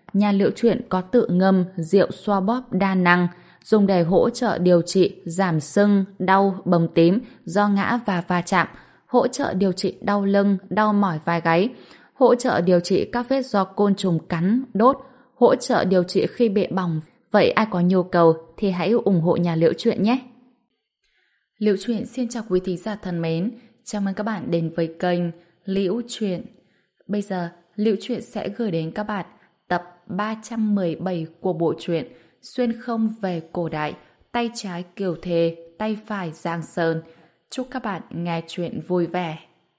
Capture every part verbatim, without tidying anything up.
Nhà Liễu Chuyện có tự ngâm rượu xoa bóp đa năng, dùng để hỗ trợ điều trị giảm sưng, đau, bầm tím do ngã và va chạm, hỗ trợ điều trị đau lưng, đau mỏi vai gáy, hỗ trợ điều trị các vết do côn trùng cắn, đốt, hỗ trợ điều trị khi bị bỏng. Vậy ai có nhu cầu thì hãy ủng hộ nhà Liễu Chuyện nhé. Liễu Chuyện xin chào quý thính giả thân mến, chào mừng các bạn đến với kênh Liễu Chuyện. Bây giờ, Liễu Chuyện sẽ gửi đến các bạn tập ba trăm mười bảy của bộ truyện Xuyên không về cổ đại, tay trái Kiều Thề, tay phải Giang Sơn. Chúc các bạn nghe chuyện vui vẻ.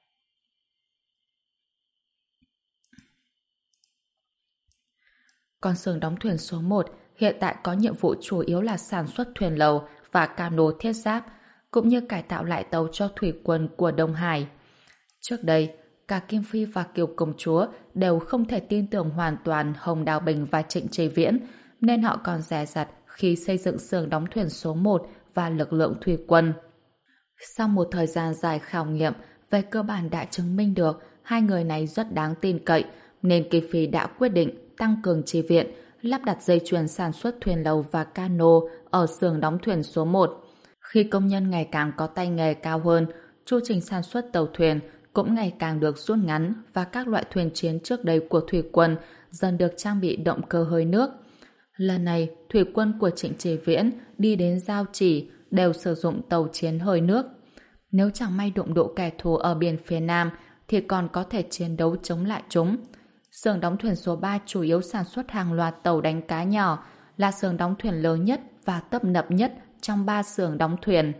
Con xưởng đóng thuyền số một hiện tại có nhiệm vụ chủ yếu là sản xuất thuyền lầu và cano thiết giáp, cũng như cải tạo lại tàu cho thủy quân của Đông Hải. Trước đây, cả Kim Phi và Kiều Công Chúa đều không thể tin tưởng hoàn toàn Hồng Đào Bình và Trịnh Chế Viễn, nên họ còn dè dặt khi xây dựng xưởng đóng thuyền số một và lực lượng thủy quân. Sau một thời gian dài khảo nghiệm, về cơ bản đã chứng minh được hai người này rất đáng tin cậy, nên Kim Phi đã quyết định tăng cường chi viện, lắp đặt dây chuyền sản xuất thuyền lầu và cano ở xưởng đóng thuyền số một. Khi công nhân ngày càng có tay nghề cao hơn, chu trình sản xuất tàu thuyền cũng ngày càng được rút ngắn và các loại thuyền chiến trước đây của thủy quân dần được trang bị động cơ hơi nước. Lần này, thủy quân của Trịnh Chế Viễn đi đến Giao Chỉ đều sử dụng tàu chiến hơi nước. Nếu chẳng may đụng độ kẻ thù ở biển phía Nam thì còn có thể chiến đấu chống lại chúng. Xưởng đóng thuyền số ba chủ yếu sản xuất hàng loạt tàu đánh cá nhỏ, là xưởng đóng thuyền lớn nhất và tấp nập nhất trong ba xưởng đóng thuyền.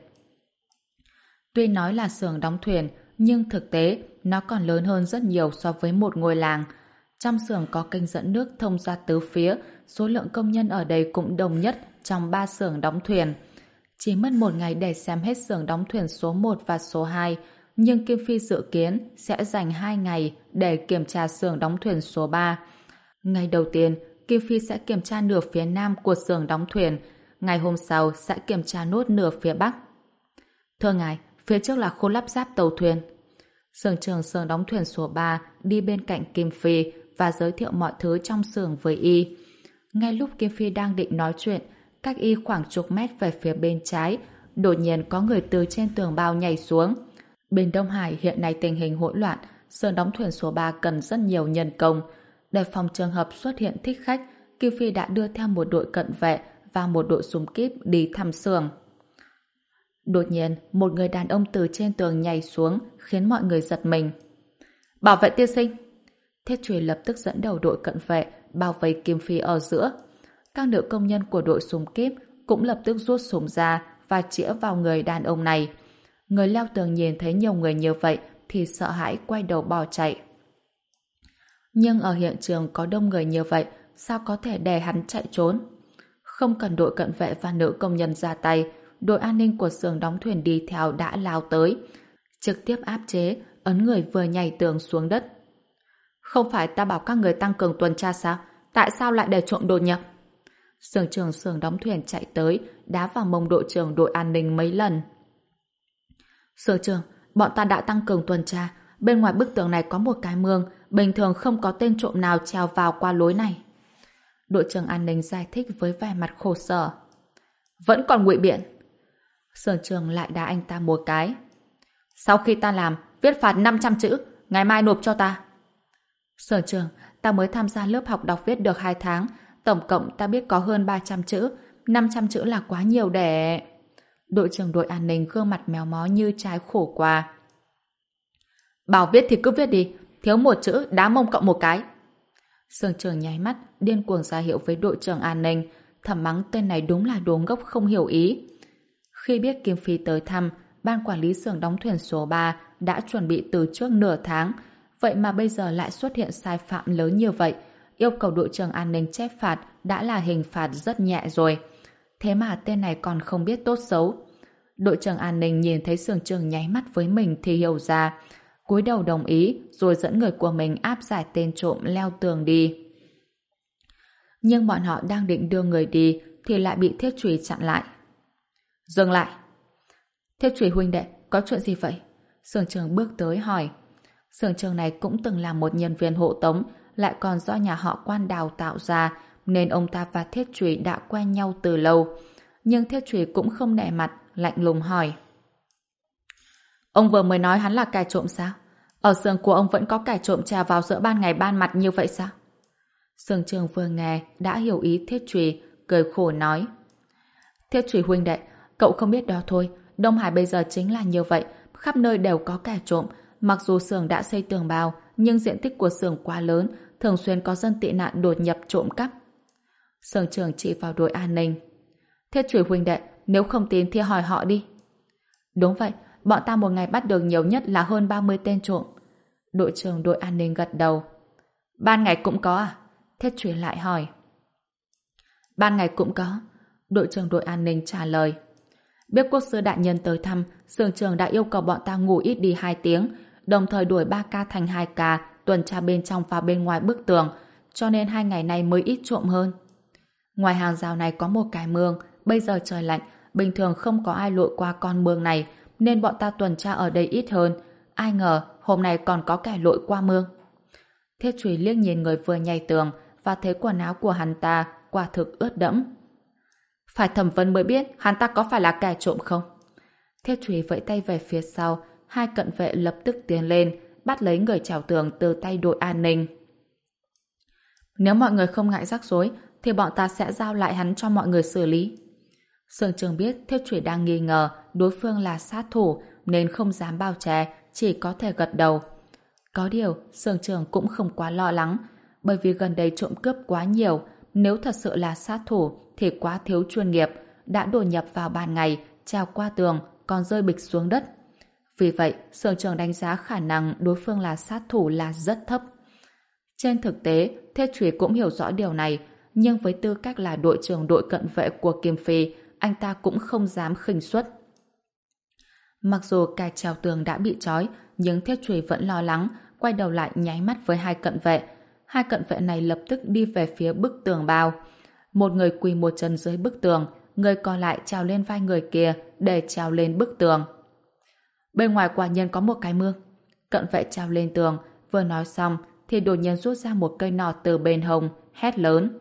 Tuy nói là xưởng đóng thuyền, nhưng thực tế nó còn lớn hơn rất nhiều so với một ngôi làng. Trong xưởng có kênh dẫn nước thông ra tứ phía, số lượng công nhân ở đây cũng đông nhất trong ba xưởng đóng thuyền. Chỉ mất một ngày để xem hết xưởng đóng thuyền số một và số hai, nhưng Kim Phi dự kiến sẽ dành hai ngày để kiểm tra xưởng đóng thuyền số ba. Ngày đầu tiên, Kim Phi sẽ kiểm tra nửa phía nam của xưởng đóng thuyền, ngày hôm sau sẽ kiểm tra nốt nửa phía bắc. Thưa ngài, phía trước là khu lắp ráp tàu thuyền. Xưởng trưởng xưởng đóng thuyền số ba đi bên cạnh Kim Phi và giới thiệu mọi thứ trong xưởng với y. Ngay lúc Kim Phi đang định nói chuyện, cách y khoảng chục mét về phía bên trái, đột nhiên có người từ trên tường bao nhảy xuống. Bên Đông Hải hiện nay tình hình hỗn loạn, xưởng đóng thuyền số ba cần rất nhiều nhân công. Để phòng trường hợp xuất hiện thích khách, Kim Phi đã đưa theo một đội cận vệ và một đội súng kíp đi thăm xưởng. Đột nhiên, một người đàn ông từ trên tường nhảy xuống, khiến mọi người giật mình. Bảo vệ tiên sinh! Thiết Trùy lập tức dẫn đầu đội cận vệ, bao vây Kim Phi ở giữa. Các nữ công nhân của đội súng kíp cũng lập tức rút súng ra và chĩa vào người đàn ông này. Người leo tường nhìn thấy nhiều người như vậy thì sợ hãi quay đầu bỏ chạy. Nhưng ở hiện trường có đông người như vậy, sao có thể để hắn chạy trốn? Không cần đội cận vệ và nữ công nhân ra tay, đội an ninh của xưởng đóng thuyền đi theo đã lao tới, trực tiếp áp chế, ấn người vừa nhảy tường xuống đất. Không phải ta bảo các người tăng cường tuần tra sao? Tại sao lại để trộm đột nhập? Xưởng trưởng xưởng đóng thuyền chạy tới, đá vào mông đội trưởng đội an ninh mấy lần. Xưởng trưởng, bọn ta đã tăng cường tuần tra. Bên ngoài bức tường này có một cái mương, bình thường không có tên trộm nào trèo vào qua lối này. Đội trưởng an ninh giải thích với vẻ mặt khổ sở. Vẫn còn ngụy biện. Xưởng trưởng lại đá anh ta một cái. Sau khi ta làm, viết phạt năm trăm chữ, ngày mai nộp cho ta. Xưởng trưởng, ta mới tham gia lớp học đọc viết được hai tháng, tổng cộng ta biết có hơn ba trăm chữ, năm trăm chữ là quá nhiều để... Đội trưởng đội an ninh gương mặt méo mó như trái khổ qua. Bảo viết thì cứ viết đi, thiếu một chữ đá mông cộng một cái. Xưởng trưởng nháy mắt, điên cuồng ra hiệu với đội trưởng an ninh, thầm mắng tên này đúng là đồ ngốc không hiểu ý. Khi biết Kim Phi tới thăm, ban quản lý xưởng đóng thuyền số ba đã chuẩn bị từ trước nửa tháng, vậy mà bây giờ lại xuất hiện sai phạm lớn như vậy, yêu cầu đội trưởng an ninh chép phạt đã là hình phạt rất nhẹ rồi. Thế mà tên này còn không biết tốt xấu. Đội trưởng an ninh nhìn thấy xưởng trưởng nháy mắt với mình thì hiểu ra, cúi đầu đồng ý rồi dẫn người của mình áp giải tên trộm leo tường đi. Nhưng bọn họ đang định đưa người đi thì lại bị Thiết Trùy chặn lại. Dừng lại! Thiết Trùy huynh đệ, có chuyện gì vậy? Xưởng trưởng bước tới hỏi. Xưởng trưởng này cũng từng là một nhân viên hộ tống, lại còn do nhà họ Quan đào tạo ra, nên ông ta và Thiết Chùy đã quen nhau từ lâu. Nhưng Thiết Chùy cũng không nể mặt, lạnh lùng hỏi. Ông vừa mới nói hắn là kẻ trộm sao? Ở xưởng của ông vẫn có kẻ trộm trà vào giữa ban ngày ban mặt như vậy sao? Sương Trường vừa nghe đã hiểu ý Thiết Chùy, cười khổ nói. Thiết Chùy huynh đệ, cậu không biết đó thôi. Đông Hải bây giờ chính là như vậy, khắp nơi đều có kẻ trộm. Mặc dù xưởng đã xây tường bao, nhưng diện tích của xưởng quá lớn, thường xuyên có dân tị nạn đột nhập trộm cắp. Sương Trường chỉ vào đội an ninh. Thiết Chùy huynh đệ, nếu không tin thì hỏi họ đi. Đúng vậy, bọn ta một ngày bắt được nhiều nhất là hơn ba mươi tên trộm. Đội trưởng đội an ninh gật đầu. Ban ngày cũng có à? Thiết Chùy lại hỏi. Ban ngày cũng có. Đội trưởng đội an ninh trả lời. Biết quốc sư đại nhân tới thăm, xưởng trưởng đã yêu cầu bọn ta ngủ ít đi hai tiếng, đồng thời đuổi ba ca thành hai ca, tuần tra bên trong và bên ngoài bức tường, cho nên hai ngày nay mới ít trộm hơn. Ngoài hàng rào này có một cái mương, bây giờ trời lạnh, bình thường không có ai lội qua con mương này, nên bọn ta tuần tra ở đây ít hơn. Ai ngờ hôm nay còn có kẻ lội qua mương. Thiết Chùy liếc nhìn người vừa nhảy tường và thấy quần áo của hắn ta quả thực ướt đẫm. Phải thẩm vấn mới biết hắn ta có phải là kẻ trộm không? Thiết Chùy vẫy tay về phía sau, hai cận vệ lập tức tiến lên, bắt lấy người trèo tường từ tay đội an ninh. Nếu mọi người không ngại rắc rối, thì bọn ta sẽ giao lại hắn cho mọi người xử lý. Sương Trường biết Thiết Chùy đang nghi ngờ đối phương là sát thủ, nên không dám bao che, chỉ có thể gật đầu. Có điều, Sương Trường cũng không quá lo lắng, bởi vì gần đây trộm cướp quá nhiều, nếu thật sự là sát thủ thì quá thiếu chuyên nghiệp, đã đột nhập vào ban ngày, trèo qua tường, còn rơi bịch xuống đất. Vì vậy, Sương Trường đánh giá khả năng đối phương là sát thủ là rất thấp. Trên thực tế, Thiết Chùy cũng hiểu rõ điều này, nhưng với tư cách là đội trưởng đội cận vệ của Kim Phi, anh ta cũng không dám khinh suất. Mặc dù kẻ trèo tường đã bị trói, nhưng Thiết Chùy vẫn lo lắng, quay đầu lại nháy mắt với hai cận vệ. Hai cận vệ này lập tức đi về phía bức tường bao. Một người quỳ một chân dưới bức tường, người còn lại trèo lên vai người kia để trèo lên bức tường. Bên ngoài quả nhiên có một cái mương. Cận vệ trèo lên tường, vừa nói xong thì đột nhiên rút ra một cây nỏ từ bên hông, hét lớn.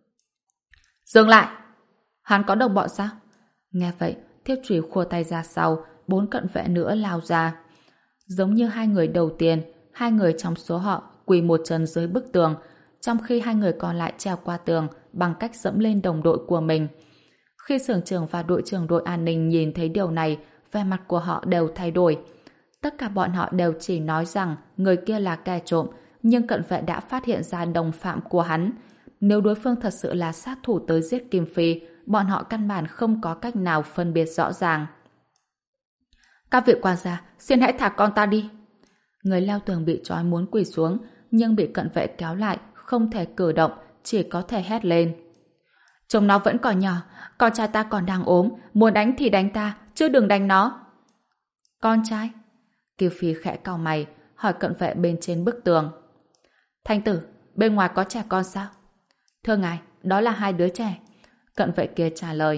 Dừng lại! Hắn có đồng bọn sao? Nghe vậy, Thiết Chùy khua tay ra sau, bốn cận vệ nữa lao ra. Giống như hai người đầu tiên, hai người trong số họ quỳ một chân dưới bức tường, trong khi hai người còn lại trèo qua tường bằng cách dẫm lên đồng đội của mình. Khi xưởng trưởng và đội trưởng đội an ninh nhìn thấy điều này, vẻ mặt của họ đều thay đổi. Tất cả bọn họ đều chỉ nói rằng người kia là kẻ trộm, nhưng cận vệ đã phát hiện ra đồng phạm của hắn. Nếu đối phương thật sự là sát thủ tới giết Kim Phi, bọn họ căn bản không có cách nào phân biệt rõ ràng. Các vị quan gia, xin hãy thả con ta đi. Người leo tường bị trói muốn quỳ xuống, nhưng bị cận vệ kéo lại, không thể cử động, chỉ có thể hét lên. Chúng nó vẫn còn nhỏ, con trai ta còn đang ốm, muốn đánh thì đánh ta, chứ đừng đánh nó. Con trai? Kiều Phi khẽ cau mày, hỏi cận vệ bên trên bức tường. Thanh tử, bên ngoài có trẻ con sao? Thưa ngài, đó là hai đứa trẻ. Cận vệ kia trả lời.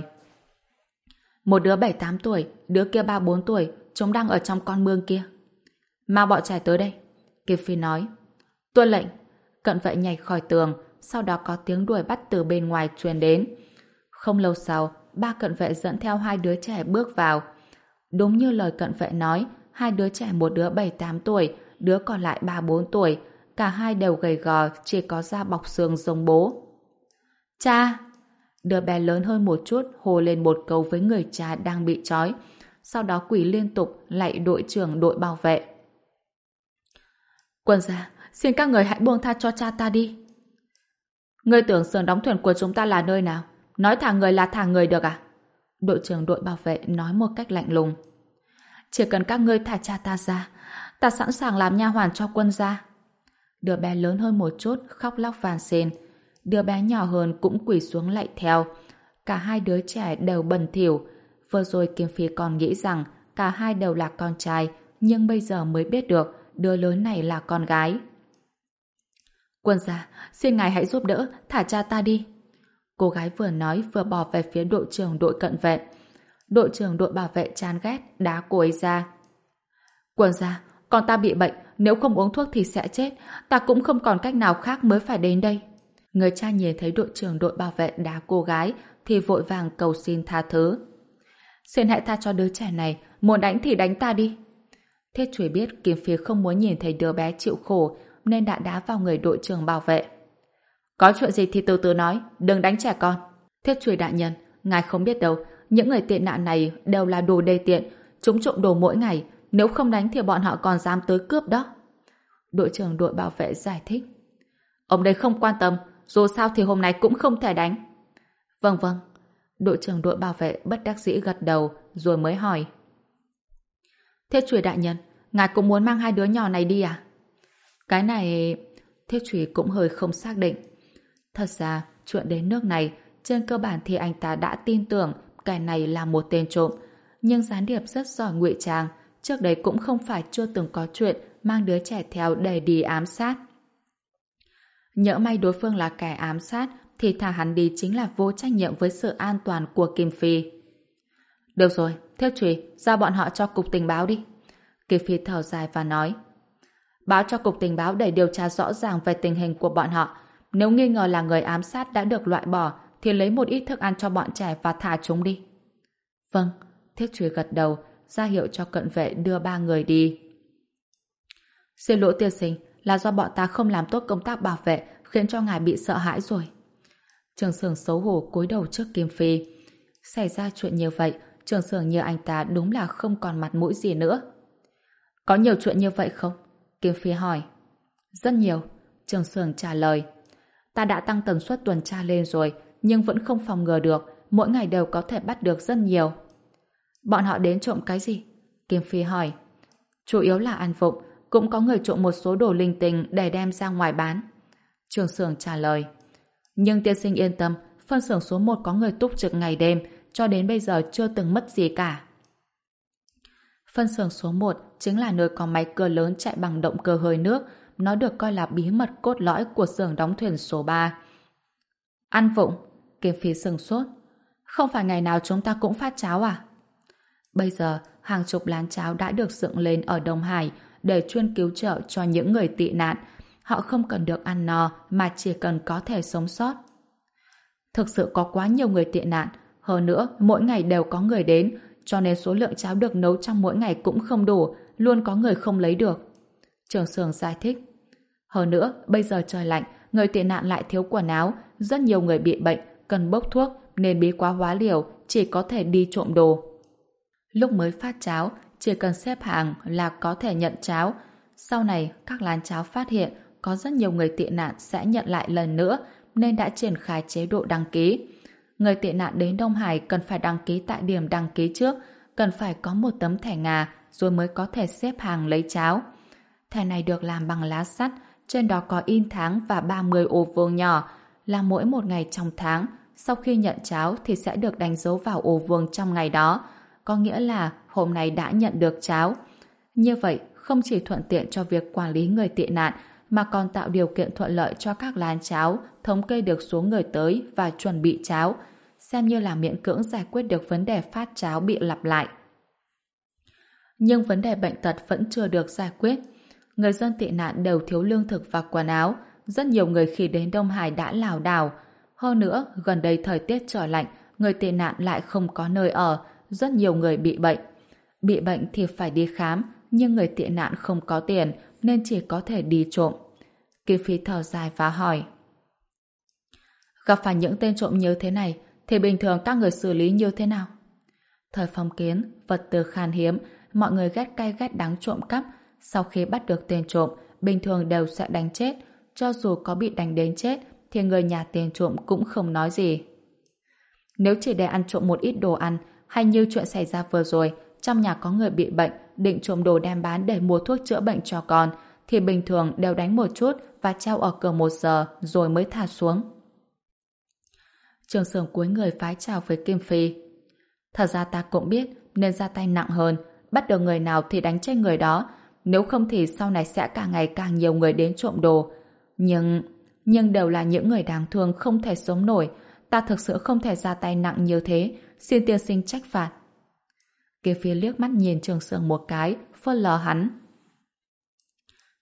Một đứa bảy tám tuổi, đứa kia ba bốn tuổi, chúng đang ở trong con mương kia. Mang bọn trẻ tới đây. Kiều Phi nói. Tuân lệnh. Cận vệ nhảy khỏi tường, sau đó có tiếng đuổi bắt từ bên ngoài truyền đến. Không lâu sau, ba cận vệ dẫn theo hai đứa trẻ bước vào. Đúng như lời cận vệ nói, hai đứa trẻ một đứa bảy tám tuổi, đứa còn lại ba bốn tuổi, cả hai đều gầy gò, chỉ có da bọc xương giống bố. Cha! Đứa bé lớn hơn một chút hô lên một câu với người cha đang bị trói, sau đó quỳ liên tục lạy đội trưởng đội bảo vệ. Quân gia, xin các người hãy buông tha cho cha ta đi. Ngươi tưởng xưởng đóng thuyền của chúng ta là nơi nào? Nói thả người là thả người được à? Đội trưởng đội bảo vệ nói một cách lạnh lùng. Chỉ cần các ngươi thả cha ta ra, ta sẵn sàng làm nha hoàn cho quân gia. Đứa bé lớn hơn một chút khóc lóc van xin. Đứa bé nhỏ hơn cũng quỳ xuống lạy theo. Cả hai đứa trẻ đều bần thỉu. Vừa rồi Kim Phi còn nghĩ rằng cả hai đều là con trai, nhưng bây giờ mới biết được đứa lớn này là con gái. Quân gia, xin ngài hãy giúp đỡ, thả cha ta đi. Cô gái vừa nói vừa bỏ về phía đội trưởng đội cận vệ. Đội trưởng đội bảo vệ chán ghét đá cô ấy ra. Quân gia, con ta bị bệnh, nếu không uống thuốc thì sẽ chết. Ta cũng không còn cách nào khác mới phải đến đây. Người cha nhìn thấy đội trưởng đội bảo vệ đá cô gái thì vội vàng cầu xin tha thứ. Xin hãy tha cho đứa trẻ này, muốn đánh thì đánh ta đi. Thiết Chùy biết Kim Phi không muốn nhìn thấy đứa bé chịu khổ nên đã đá vào người đội trưởng bảo vệ. Có chuyện gì thì từ từ nói, đừng đánh trẻ con. Thiết Chùy đại nhân, ngài không biết đâu, những người tệ nạn này đều là đồ đê tiện, chúng trộm đồ mỗi ngày, nếu không đánh thì bọn họ còn dám tới cướp đó. Đội trưởng đội bảo vệ giải thích. Ông đây không quan tâm, dù sao thì hôm nay cũng không thể đánh. Vâng vâng. Đội trưởng đội bảo vệ bất đắc dĩ gật đầu rồi mới hỏi. Thiết Chùy đại nhân, ngài cũng muốn mang hai đứa nhỏ này đi à? Cái này... Thiết Chùy cũng hơi không xác định. Thật ra, chuyện đến nước này, trên cơ bản thì anh ta đã tin tưởng cái này là một tên trộm. Nhưng gián điệp rất giỏi ngụy trang, trước đấy cũng không phải chưa từng có chuyện mang đứa trẻ theo để đi ám sát. Nhỡ may đối phương là kẻ ám sát thì thả hắn đi chính là vô trách nhiệm với sự an toàn của Kim Phi. Được rồi, Thiết Chùy, giao bọn họ cho cục tình báo đi. Kim Phi thở dài và nói. Báo cho cục tình báo để điều tra rõ ràng về tình hình của bọn họ. Nếu nghi ngờ là người ám sát đã được loại bỏ thì lấy một ít thức ăn cho bọn trẻ và thả chúng đi. Vâng, Thiết Chùy gật đầu, ra hiệu cho cận vệ đưa ba người đi. Xin lỗi tiên sinh, là do bọn ta không làm tốt công tác bảo vệ khiến cho ngài bị sợ hãi rồi. Trường Sưởng xấu hổ cúi đầu trước Kim Phi. Xảy ra chuyện như vậy, Trường Sưởng như anh ta đúng là không còn mặt mũi gì nữa. Có nhiều chuyện như vậy không? Kim Phi hỏi. Rất nhiều, Trường Sưởng trả lời. Ta đã tăng tần suất tuần tra lên rồi, nhưng vẫn không phòng ngừa được, mỗi ngày đều có thể bắt được rất nhiều. Bọn họ đến trộm cái gì? Kim Phi hỏi. Chủ yếu là ăn vụng, cũng có người trộm một số đồ linh tinh để đem ra ngoài bán. Trường Sưởng trả lời. Nhưng tiên sinh yên tâm, phân xưởng số một có người túc trực ngày đêm, cho đến bây giờ chưa từng mất gì cả. Phân xưởng số một chính là nơi có máy cưa lớn chạy bằng động cơ hơi nước, nó được coi là bí mật cốt lõi của xưởng đóng thuyền số ba. Ăn vụng? Kim Phi sừng sốt. Không phải ngày nào chúng ta cũng phát cháo à? Bây giờ, hàng chục lán cháo đã được dựng lên ở Đông Hải để chuyên cứu trợ cho những người tị nạn. Họ không cần được ăn no mà chỉ cần có thể sống sót. Thực sự có quá nhiều người tị nạn, hơn nữa mỗi ngày đều có người đến, cho nên số lượng cháo được nấu trong mỗi ngày cũng không đủ, luôn có người không lấy được. Trường Sưởng giải thích. Hơn nữa, bây giờ trời lạnh, người tị nạn lại thiếu quần áo, rất nhiều người bị bệnh, cần bốc thuốc nên bí quá hóa liều, chỉ có thể đi trộm đồ. Lúc mới phát cháo, chỉ cần xếp hàng là có thể nhận cháo. Sau này, các lán cháo phát hiện có rất nhiều người tị nạn sẽ nhận lại lần nữa, nên đã triển khai chế độ đăng ký. Người tị nạn đến Đông Hải cần phải đăng ký tại điểm đăng ký trước, cần phải có một tấm thẻ ngà rồi mới có thể xếp hàng lấy cháo. Thẻ này được làm bằng lá sắt, trên đó có in tháng và ba mươi ô vuông nhỏ, là mỗi một ngày trong tháng, sau khi nhận cháo thì sẽ được đánh dấu vào ô vuông trong ngày đó, có nghĩa là hôm nay đã nhận được cháo. Như vậy, không chỉ thuận tiện cho việc quản lý người tị nạn, mà còn tạo điều kiện thuận lợi cho các lán cháo thống kê được số người tới và chuẩn bị cháo, xem như là miễn cưỡng giải quyết được vấn đề phát cháo bị lặp lại. Nhưng vấn đề bệnh tật vẫn chưa được giải quyết. Người dân tị nạn đều thiếu lương thực và quần áo, rất nhiều người khi đến Đông Hải đã lảo đảo. Hơn nữa, gần đây thời tiết trở lạnh, người tị nạn lại không có nơi ở, rất nhiều người bị bệnh. Bị bệnh thì phải đi khám, nhưng người tị nạn không có tiền nên chỉ có thể đi trộm. Kim Phi thở dài và hỏi. Gặp phải những tên trộm như thế này thì bình thường các người xử lý như thế nào? Thời phong kiến, vật tư khan hiếm, mọi người ghét cay ghét đắng trộm cắp. Sau khi bắt được tên trộm, bình thường đều sẽ đánh chết. Cho dù có bị đánh đến chết thì người nhà tên trộm cũng không nói gì. Nếu chỉ để ăn trộm một ít đồ ăn, hay như chuyện xảy ra vừa rồi, trong nhà có người bị bệnh, định trộm đồ đem bán để mua thuốc chữa bệnh cho con, thì bình thường đều đánh một chút và treo ở cửa một giờ rồi mới thả xuống. Trường Sưởng cúi người vái chào với Kim Phi. Thật ra ta cũng biết nên ra tay nặng hơn, bắt được người nào thì đánh chết người đó, nếu không thì sau này sẽ càng ngày càng nhiều người đến trộm đồ. Nhưng... nhưng đều là những người đáng thương không thể sống nổi, ta thực sự không thể ra tay nặng như thế, xin tiên sinh trách phạt. Kim Phi liếc mắt nhìn Trường Sưởng một cái, phớt lờ hắn.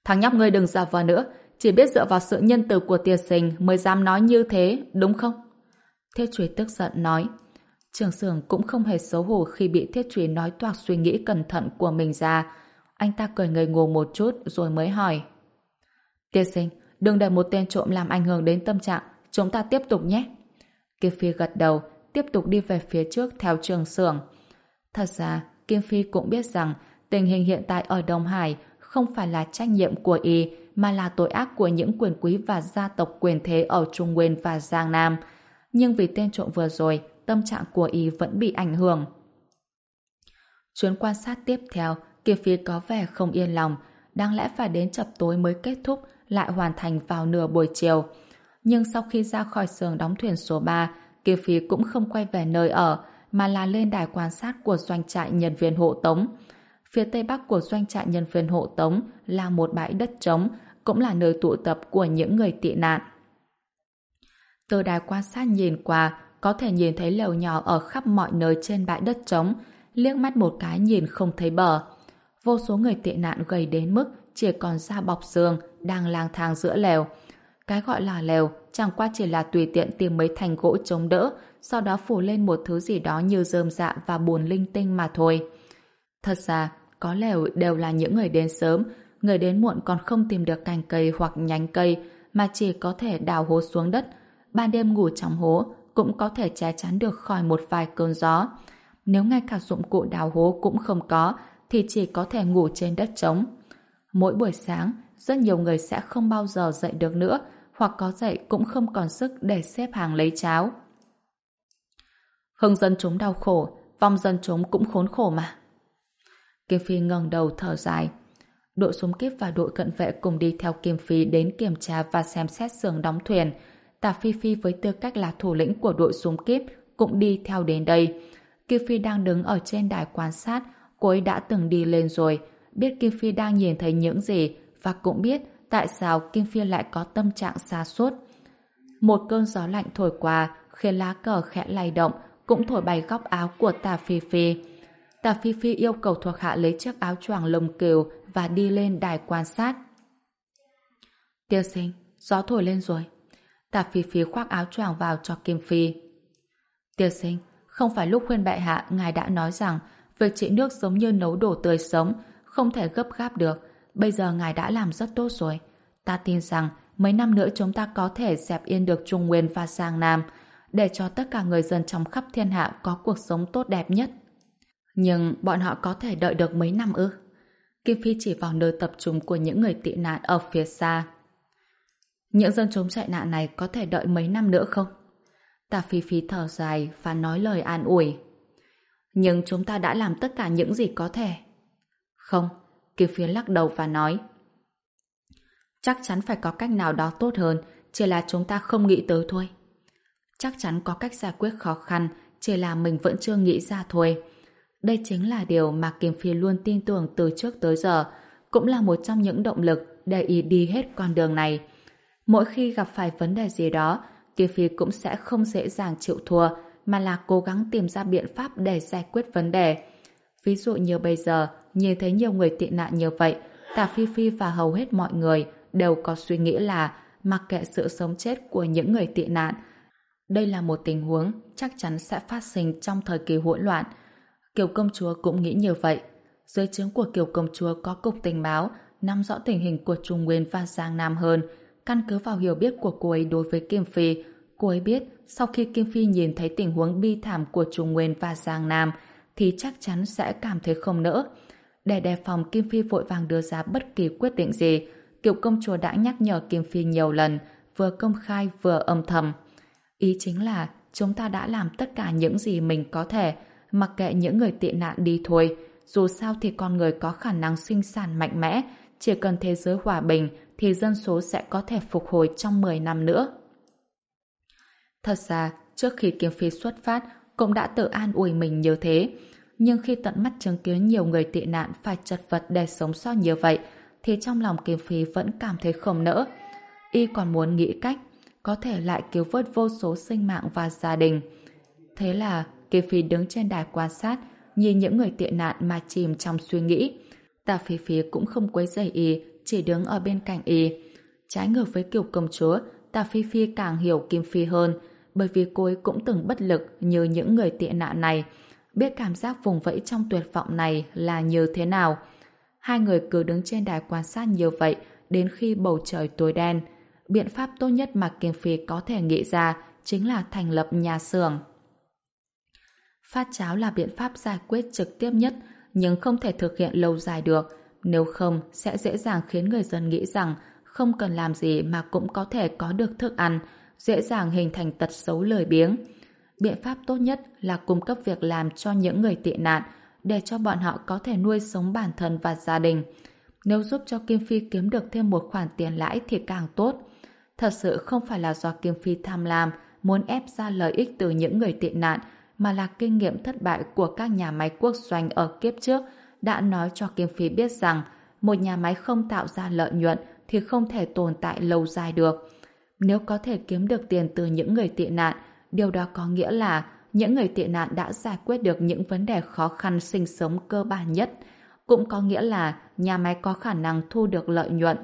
Thằng nhóc ngươi đừng giả vờ nữa, chỉ biết dựa vào sự nhân từ của tiên sinh mới dám nói như thế, đúng không? Thiết Truy tức giận nói. Trường Sưởng cũng không hề xấu hổ khi bị Thiết Truy nói toạc suy nghĩ cẩn thận của mình ra. Anh ta cười ngây ngô một chút rồi mới hỏi. Tiên sinh, đừng để một tên trộm làm ảnh hưởng đến tâm trạng, chúng ta tiếp tục nhé. Kim Phi gật đầu, tiếp tục đi về phía trước theo Trường Sưởng. Thật ra, Kim Phi cũng biết rằng tình hình hiện tại ở Đông Hải không phải là trách nhiệm của y, mà là tội ác của những quyền quý và gia tộc quyền thế ở Trung Nguyên và Giang Nam. Nhưng vì tên trộm vừa rồi, tâm trạng của y vẫn bị ảnh hưởng. Chuyến quan sát tiếp theo, Kim Phi có vẻ không yên lòng, đáng lẽ phải đến chập tối mới kết thúc, lại hoàn thành vào nửa buổi chiều. Nhưng sau khi ra khỏi xưởng đóng thuyền số ba, Kim Phi cũng không quay về nơi ở, mà là lên đài quan sát của doanh trại nhân viên hộ tống. Phía tây bắc của doanh trại nhân viên hộ tống là một bãi đất trống, cũng là nơi tụ tập của những người tị nạn. Từ đài quan sát nhìn qua, có thể nhìn thấy lều nhỏ ở khắp mọi nơi trên bãi đất trống, liếc mắt một cái nhìn không thấy bờ. Vô số người tị nạn gầy đến mức chỉ còn da bọc xương đang lang thang giữa lều. Cái gọi là lều chẳng qua chỉ là tùy tiện tìm mấy thành gỗ chống đỡ, sau đó phủ lên một thứ gì đó như rơm rạ và bùn linh tinh mà thôi. Thật ra, có lều đều là những người đến sớm, người đến muộn còn không tìm được cành cây hoặc nhánh cây, mà chỉ có thể đào hố xuống đất. Ban đêm ngủ trong hố cũng có thể che chắn được khỏi một vài cơn gió. Nếu ngay cả dụng cụ đào hố cũng không có, thì chỉ có thể ngủ trên đất trống. Mỗi buổi sáng, rất nhiều người sẽ không bao giờ dậy được nữa, hoặc có dậy cũng không còn sức để xếp hàng lấy cháo. Hưng dân chúng đau khổ, vong dân chúng cũng khốn khổ mà. Kim Phi ngẩng đầu thở dài. Đội xung kích và đội cận vệ cùng đi theo Kim Phi đến kiểm tra và xem xét xưởng đóng thuyền. Tả Phi Phi với tư cách là thủ lĩnh của đội xung kích cũng đi theo đến đây. Kim Phi đang đứng ở trên đài quan sát, cô ấy đã từng đi lên rồi, biết Kim Phi đang nhìn thấy những gì và cũng biết tại sao Kim Phi lại có tâm trạng sa sút. Một cơn gió lạnh thổi qua khiến lá cờ khẽ lay động, cũng thổi bay góc áo của Tả Phi Phi. Tả Phi Phi yêu cầu thuộc hạ lấy chiếc áo choàng lông cừu và đi lên đài quan sát. Tiên sinh, gió thổi lên rồi. Tả Phi Phi khoác áo choàng vào cho Kim Phi. Tiên sinh, không phải lúc khuyên bệ hạ ngài đã nói rằng việc trị nước giống như nấu đồ tươi sống, không thể gấp gáp được. Bây giờ ngài đã làm rất tốt rồi. Ta tin rằng mấy năm nữa chúng ta có thể dẹp yên được Trung Nguyên và Giang Nam, để cho tất cả người dân trong khắp thiên hạ có cuộc sống tốt đẹp nhất. Nhưng bọn họ có thể đợi được mấy năm ư? Kim Phi chỉ vào nơi tập trung của những người tị nạn ở phía xa. Những dân chúng chạy nạn này có thể đợi mấy năm nữa không? Tả Phi Phi thở dài và nói lời an ủi. Nhưng chúng ta đã làm tất cả những gì có thể. Không, Kim Phi lắc đầu và nói. Chắc chắn phải có cách nào đó tốt hơn, chỉ là chúng ta không nghĩ tới thôi. Chắc chắn có cách giải quyết khó khăn, chỉ là mình vẫn chưa nghĩ ra thôi. Đây chính là điều mà Kim Phi luôn tin tưởng từ trước tới giờ, cũng là một trong những động lực để y đi hết con đường này. Mỗi khi gặp phải vấn đề gì đó, Kim Phi cũng sẽ không dễ dàng chịu thua, mà là cố gắng tìm ra biện pháp để giải quyết vấn đề. Ví dụ như bây giờ, nhìn thấy nhiều người tị nạn như vậy, Tả Phi Phi và hầu hết mọi người đều có suy nghĩ là mặc kệ sự sống chết của những người tị nạn, đây là một tình huống chắc chắn sẽ phát sinh trong thời kỳ hỗn loạn. Kiều công chúa cũng nghĩ như vậy. Dưới trướng của Kiều công chúa có cục tình báo, nắm rõ tình hình của Trung Nguyên và Giang Nam hơn. Căn cứ vào hiểu biết của cô ấy đối với Kim Phi, cô ấy biết sau khi Kim Phi nhìn thấy tình huống bi thảm của Trung Nguyên và Giang Nam thì chắc chắn sẽ cảm thấy không nỡ. Để đề phòng Kim Phi vội vàng đưa ra bất kỳ quyết định gì, Kiều công chúa đã nhắc nhở Kim Phi nhiều lần, vừa công khai vừa âm thầm. Ý chính là chúng ta đã làm tất cả những gì mình có thể, mặc kệ những người tị nạn đi thôi. Dù sao thì con người có khả năng sinh sản mạnh mẽ, chỉ cần thế giới hòa bình thì dân số sẽ có thể phục hồi trong mười năm nữa. Thật ra, trước khi Kim Phi xuất phát, cũng đã tự an ủi mình như thế. Nhưng khi tận mắt chứng kiến nhiều người tị nạn phải chật vật để sống sót như vậy, thì trong lòng Kim Phi vẫn cảm thấy không nỡ. Y còn muốn nghĩ cách có thể lại cứu vớt vô số sinh mạng và gia đình. Thế là Kim Phi đứng trên đài quan sát, nhìn những người tị nạn mà chìm trong suy nghĩ. Tả Phi Phi cũng không quấy rầy y, chỉ đứng ở bên cạnh y. Trái ngược với Kiều công chúa, Tạ Phi Phi càng hiểu Kim Phi hơn, bởi vì cô ấy cũng từng bất lực như những người tị nạn này, biết cảm giác vùng vẫy trong tuyệt vọng này là như thế nào. Hai người cứ đứng trên đài quan sát như vậy đến khi bầu trời tối đen. Biện pháp tốt nhất mà Kim Phi có thể nghĩ ra chính là thành lập nhà xưởng. Phát cháo là biện pháp giải quyết trực tiếp nhất, nhưng không thể thực hiện lâu dài được, nếu không sẽ dễ dàng khiến người dân nghĩ rằng không cần làm gì mà cũng có thể có được thức ăn, dễ dàng hình thành tật xấu lười biếng. Biện pháp tốt nhất là cung cấp việc làm cho những người tị nạn, để cho bọn họ có thể nuôi sống bản thân và gia đình. Nếu giúp cho Kim Phi kiếm được thêm một khoản tiền lãi thì càng tốt. Thật sự không phải là do Kim Phi tham lam, muốn ép ra lợi ích từ những người tị nạn, mà là kinh nghiệm thất bại của các nhà máy quốc doanh ở kiếp trước đã nói cho Kim Phi biết rằng một nhà máy không tạo ra lợi nhuận thì không thể tồn tại lâu dài được. Nếu có thể kiếm được tiền từ những người tị nạn, điều đó có nghĩa là những người tị nạn đã giải quyết được những vấn đề khó khăn sinh sống cơ bản nhất, cũng có nghĩa là nhà máy có khả năng thu được lợi nhuận.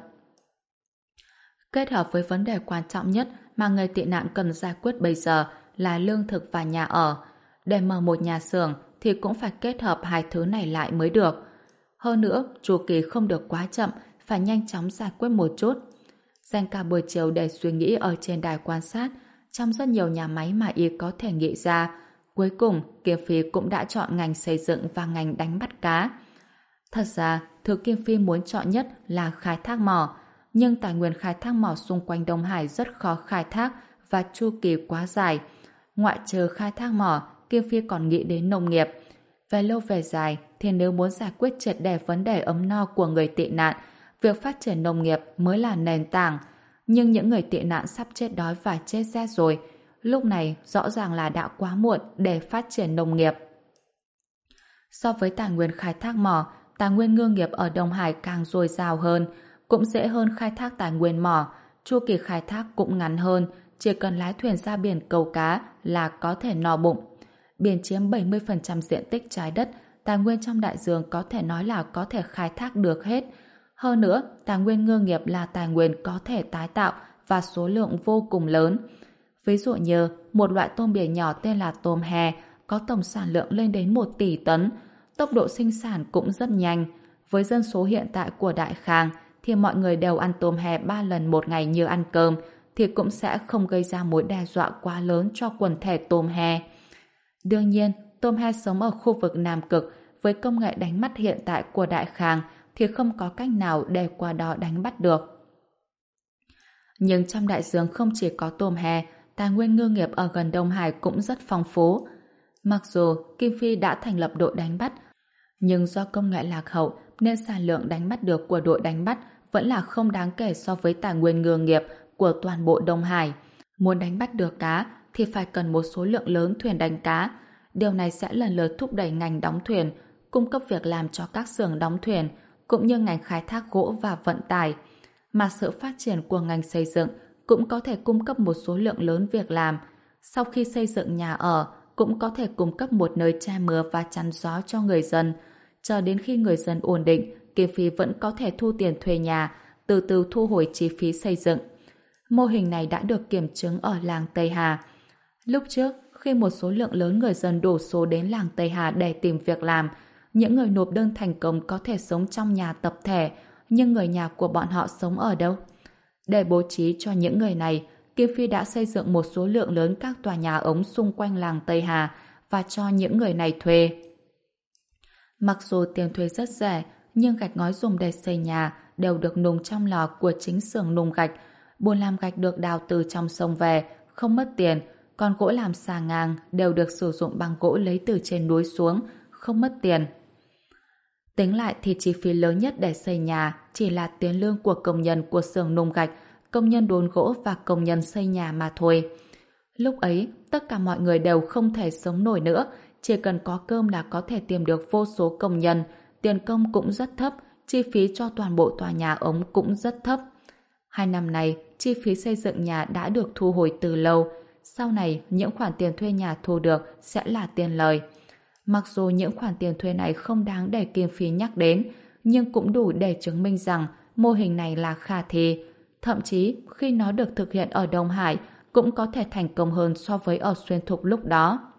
Kết hợp với vấn đề quan trọng nhất mà người tị nạn cần giải quyết bây giờ là lương thực và nhà ở. Để mở một nhà xưởng thì cũng phải kết hợp hai thứ này lại mới được. Hơn nữa, chu kỳ không được quá chậm, phải nhanh chóng giải quyết một chút. Dành cả buổi chiều để suy nghĩ ở trên đài quan sát, trong rất nhiều nhà máy mà y có thể nghĩ ra. Cuối cùng, Kim Phi cũng đã chọn ngành xây dựng và ngành đánh bắt cá. Thật ra, thứ Kim Phi muốn chọn nhất là khai thác mỏ, nhưng tài nguyên khai thác mỏ xung quanh Đông Hải rất khó khai thác và chu kỳ quá dài. Ngoại trừ khai thác mỏ, Kim Phi còn nghĩ đến nông nghiệp. Về lâu về dài, thì nếu muốn giải quyết triệt để vấn đề ấm no của người tị nạn, việc phát triển nông nghiệp mới là nền tảng. Nhưng những người tị nạn sắp chết đói và chết rét rồi. Lúc này rõ ràng là đã quá muộn để phát triển nông nghiệp. So với tài nguyên khai thác mỏ, tài nguyên ngư nghiệp ở Đông Hải càng dồi dào hơn, cũng dễ hơn khai thác tài nguyên mỏ, chu kỳ khai thác cũng ngắn hơn, chỉ cần lái thuyền ra biển câu cá là có thể no bụng. Biển chiếm bảy mươi phần trăm diện tích trái đất, tài nguyên trong đại dương có thể nói là có thể khai thác được hết. Hơn nữa, tài nguyên ngư nghiệp là tài nguyên có thể tái tạo và số lượng vô cùng lớn. Ví dụ như, một loại tôm biển nhỏ tên là tôm he có tổng sản lượng lên đến một tỷ tấn, tốc độ sinh sản cũng rất nhanh. Với dân số hiện tại của Đại Khang, thì mọi người đều ăn tôm he ba lần một ngày như ăn cơm, thì cũng sẽ không gây ra mối đe dọa quá lớn cho quần thể tôm he. Đương nhiên, tôm he sống ở khu vực Nam Cực, với công nghệ đánh bắt hiện tại của Đại Khang thì không có cách nào để qua đó đánh bắt được. Nhưng trong đại dương không chỉ có tôm he, tài nguyên ngư nghiệp ở gần Đông Hải cũng rất phong phú. Mặc dù Kim Phi đã thành lập đội đánh bắt, nhưng do công nghệ lạc hậu nên sản lượng đánh bắt được của đội đánh bắt vẫn là không đáng kể so với tài nguyên ngư nghiệp của toàn bộ Đông Hải. Muốn đánh bắt được cá thì phải cần một số lượng lớn thuyền đánh cá. Điều này sẽ lần lượt thúc đẩy ngành đóng thuyền, cung cấp việc làm cho các xưởng đóng thuyền, cũng như ngành khai thác gỗ và vận tải. Mà sự phát triển của ngành xây dựng cũng có thể cung cấp một số lượng lớn việc làm. Sau khi xây dựng nhà ở, cũng có thể cung cấp một nơi che mưa và chắn gió cho người dân. Chờ đến khi người dân ổn định, Kim Phi vẫn có thể thu tiền thuê nhà, từ từ thu hồi chi phí xây dựng. Mô hình này đã được kiểm chứng ở làng Tây Hà. Lúc trước, khi một số lượng lớn người dân đổ số đến làng Tây Hà để tìm việc làm, những người nộp đơn thành công có thể sống trong nhà tập thể, nhưng người nhà của bọn họ sống ở đâu? Để bố trí cho những người này, Kim Phi đã xây dựng một số lượng lớn các tòa nhà ống xung quanh làng Tây Hà và cho những người này thuê. Mặc dù tiền thuê rất rẻ, nhưng gạch ngói dùng để xây nhà đều được nung trong lò của chính xưởng nung gạch. Bồn làm gạch được đào từ trong sông về, không mất tiền, còn gỗ làm xà ngang đều được sử dụng bằng gỗ lấy từ trên núi xuống, không mất tiền. Tính lại thì chi phí lớn nhất để xây nhà chỉ là tiền lương của công nhân của xưởng nung gạch, công nhân đốn gỗ và công nhân xây nhà mà thôi. Lúc ấy, tất cả mọi người đều không thể sống nổi nữa, chỉ cần có cơm là có thể tìm được vô số công nhân, tiền công cũng rất thấp, chi phí cho toàn bộ tòa nhà ống cũng rất thấp. Hai năm này, chi phí xây dựng nhà đã được thu hồi từ lâu, sau này những khoản tiền thuê nhà thu được sẽ là tiền lời. Mặc dù những khoản tiền thuê này không đáng để Kim Phi nhắc đến, nhưng cũng đủ để chứng minh rằng mô hình này là khả thi. Thậm chí khi nó được thực hiện ở Đông Hải cũng có thể thành công hơn so với ở Xuyên Thục lúc đó.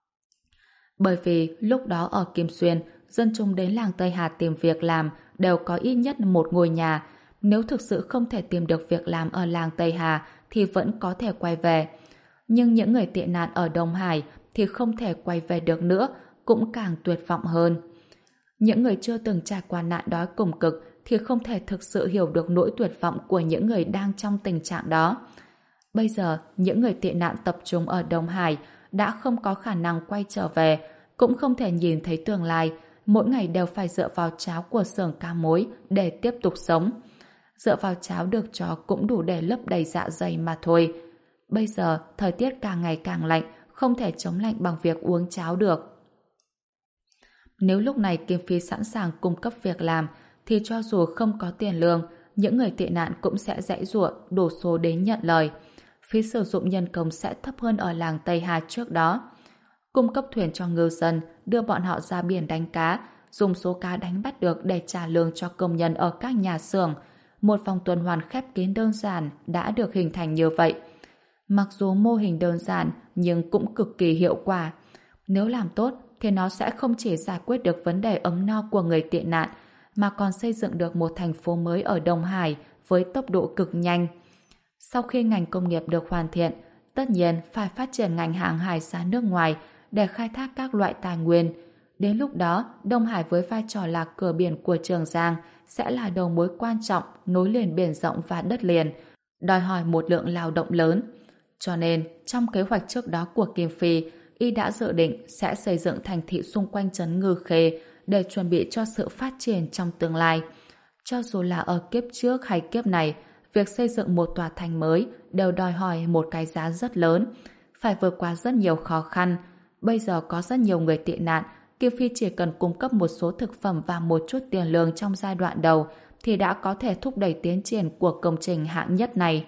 Bởi vì lúc đó ở Kim Xuyên, dân chúng đến làng Tây Hà tìm việc làm đều có ít nhất một ngôi nhà. Nếu thực sự không thể tìm được việc làm ở làng Tây Hà thì vẫn có thể quay về. Nhưng những người tị nạn ở Đông Hải thì không thể quay về được nữa, cũng càng tuyệt vọng hơn. Những người chưa từng trải qua nạn đói cùng cực thì không thể thực sự hiểu được nỗi tuyệt vọng của những người đang trong tình trạng đó. Bây giờ, những người tị nạn tập trung ở Đông Hải đã không có khả năng quay trở về, cũng không thể nhìn thấy tương lai, mỗi ngày đều phải dựa vào cháo của xưởng cá mối để tiếp tục sống. Dựa vào cháo được cho cũng đủ để lấp đầy dạ dày mà thôi. Bây giờ, thời tiết càng ngày càng lạnh, không thể chống lạnh bằng việc uống cháo được. Nếu lúc này Kim Phi sẵn sàng cung cấp việc làm, thì cho dù không có tiền lương, những người tị nạn cũng sẽ giãy giụa đổ số đến nhận lời. Phí sử dụng nhân công sẽ thấp hơn ở làng Tây Hà trước đó. Cung cấp thuyền cho ngư dân, đưa bọn họ ra biển đánh cá, dùng số cá đánh bắt được để trả lương cho công nhân ở các nhà xưởng. Một vòng tuần hoàn khép kín đơn giản đã được hình thành như vậy. Mặc dù mô hình đơn giản nhưng cũng cực kỳ hiệu quả. Nếu làm tốt thì nó sẽ không chỉ giải quyết được vấn đề ấm no của người tị nạn mà còn xây dựng được một thành phố mới ở Đông Hải với tốc độ cực nhanh. Sau khi ngành công nghiệp được hoàn thiện, tất nhiên phải phát triển ngành hàng hải ra nước ngoài để khai thác các loại tài nguyên. Đến lúc đó, Đông Hải với vai trò là cửa biển của Trường Giang sẽ là đầu mối quan trọng nối liền biển rộng và đất liền, đòi hỏi một lượng lao động lớn. Cho nên, trong kế hoạch trước đó của Kim Phi, y đã dự định sẽ xây dựng thành thị xung quanh trấn Ngư Khê để chuẩn bị cho sự phát triển trong tương lai. Cho dù là ở kiếp trước hay kiếp này, việc xây dựng một tòa thành mới đều đòi hỏi một cái giá rất lớn, phải vượt qua rất nhiều khó khăn. Bây giờ có rất nhiều người tị nạn, Kim Phi chỉ cần cung cấp một số thực phẩm và một chút tiền lương trong giai đoạn đầu thì đã có thể thúc đẩy tiến triển của công trình hạng nhất này.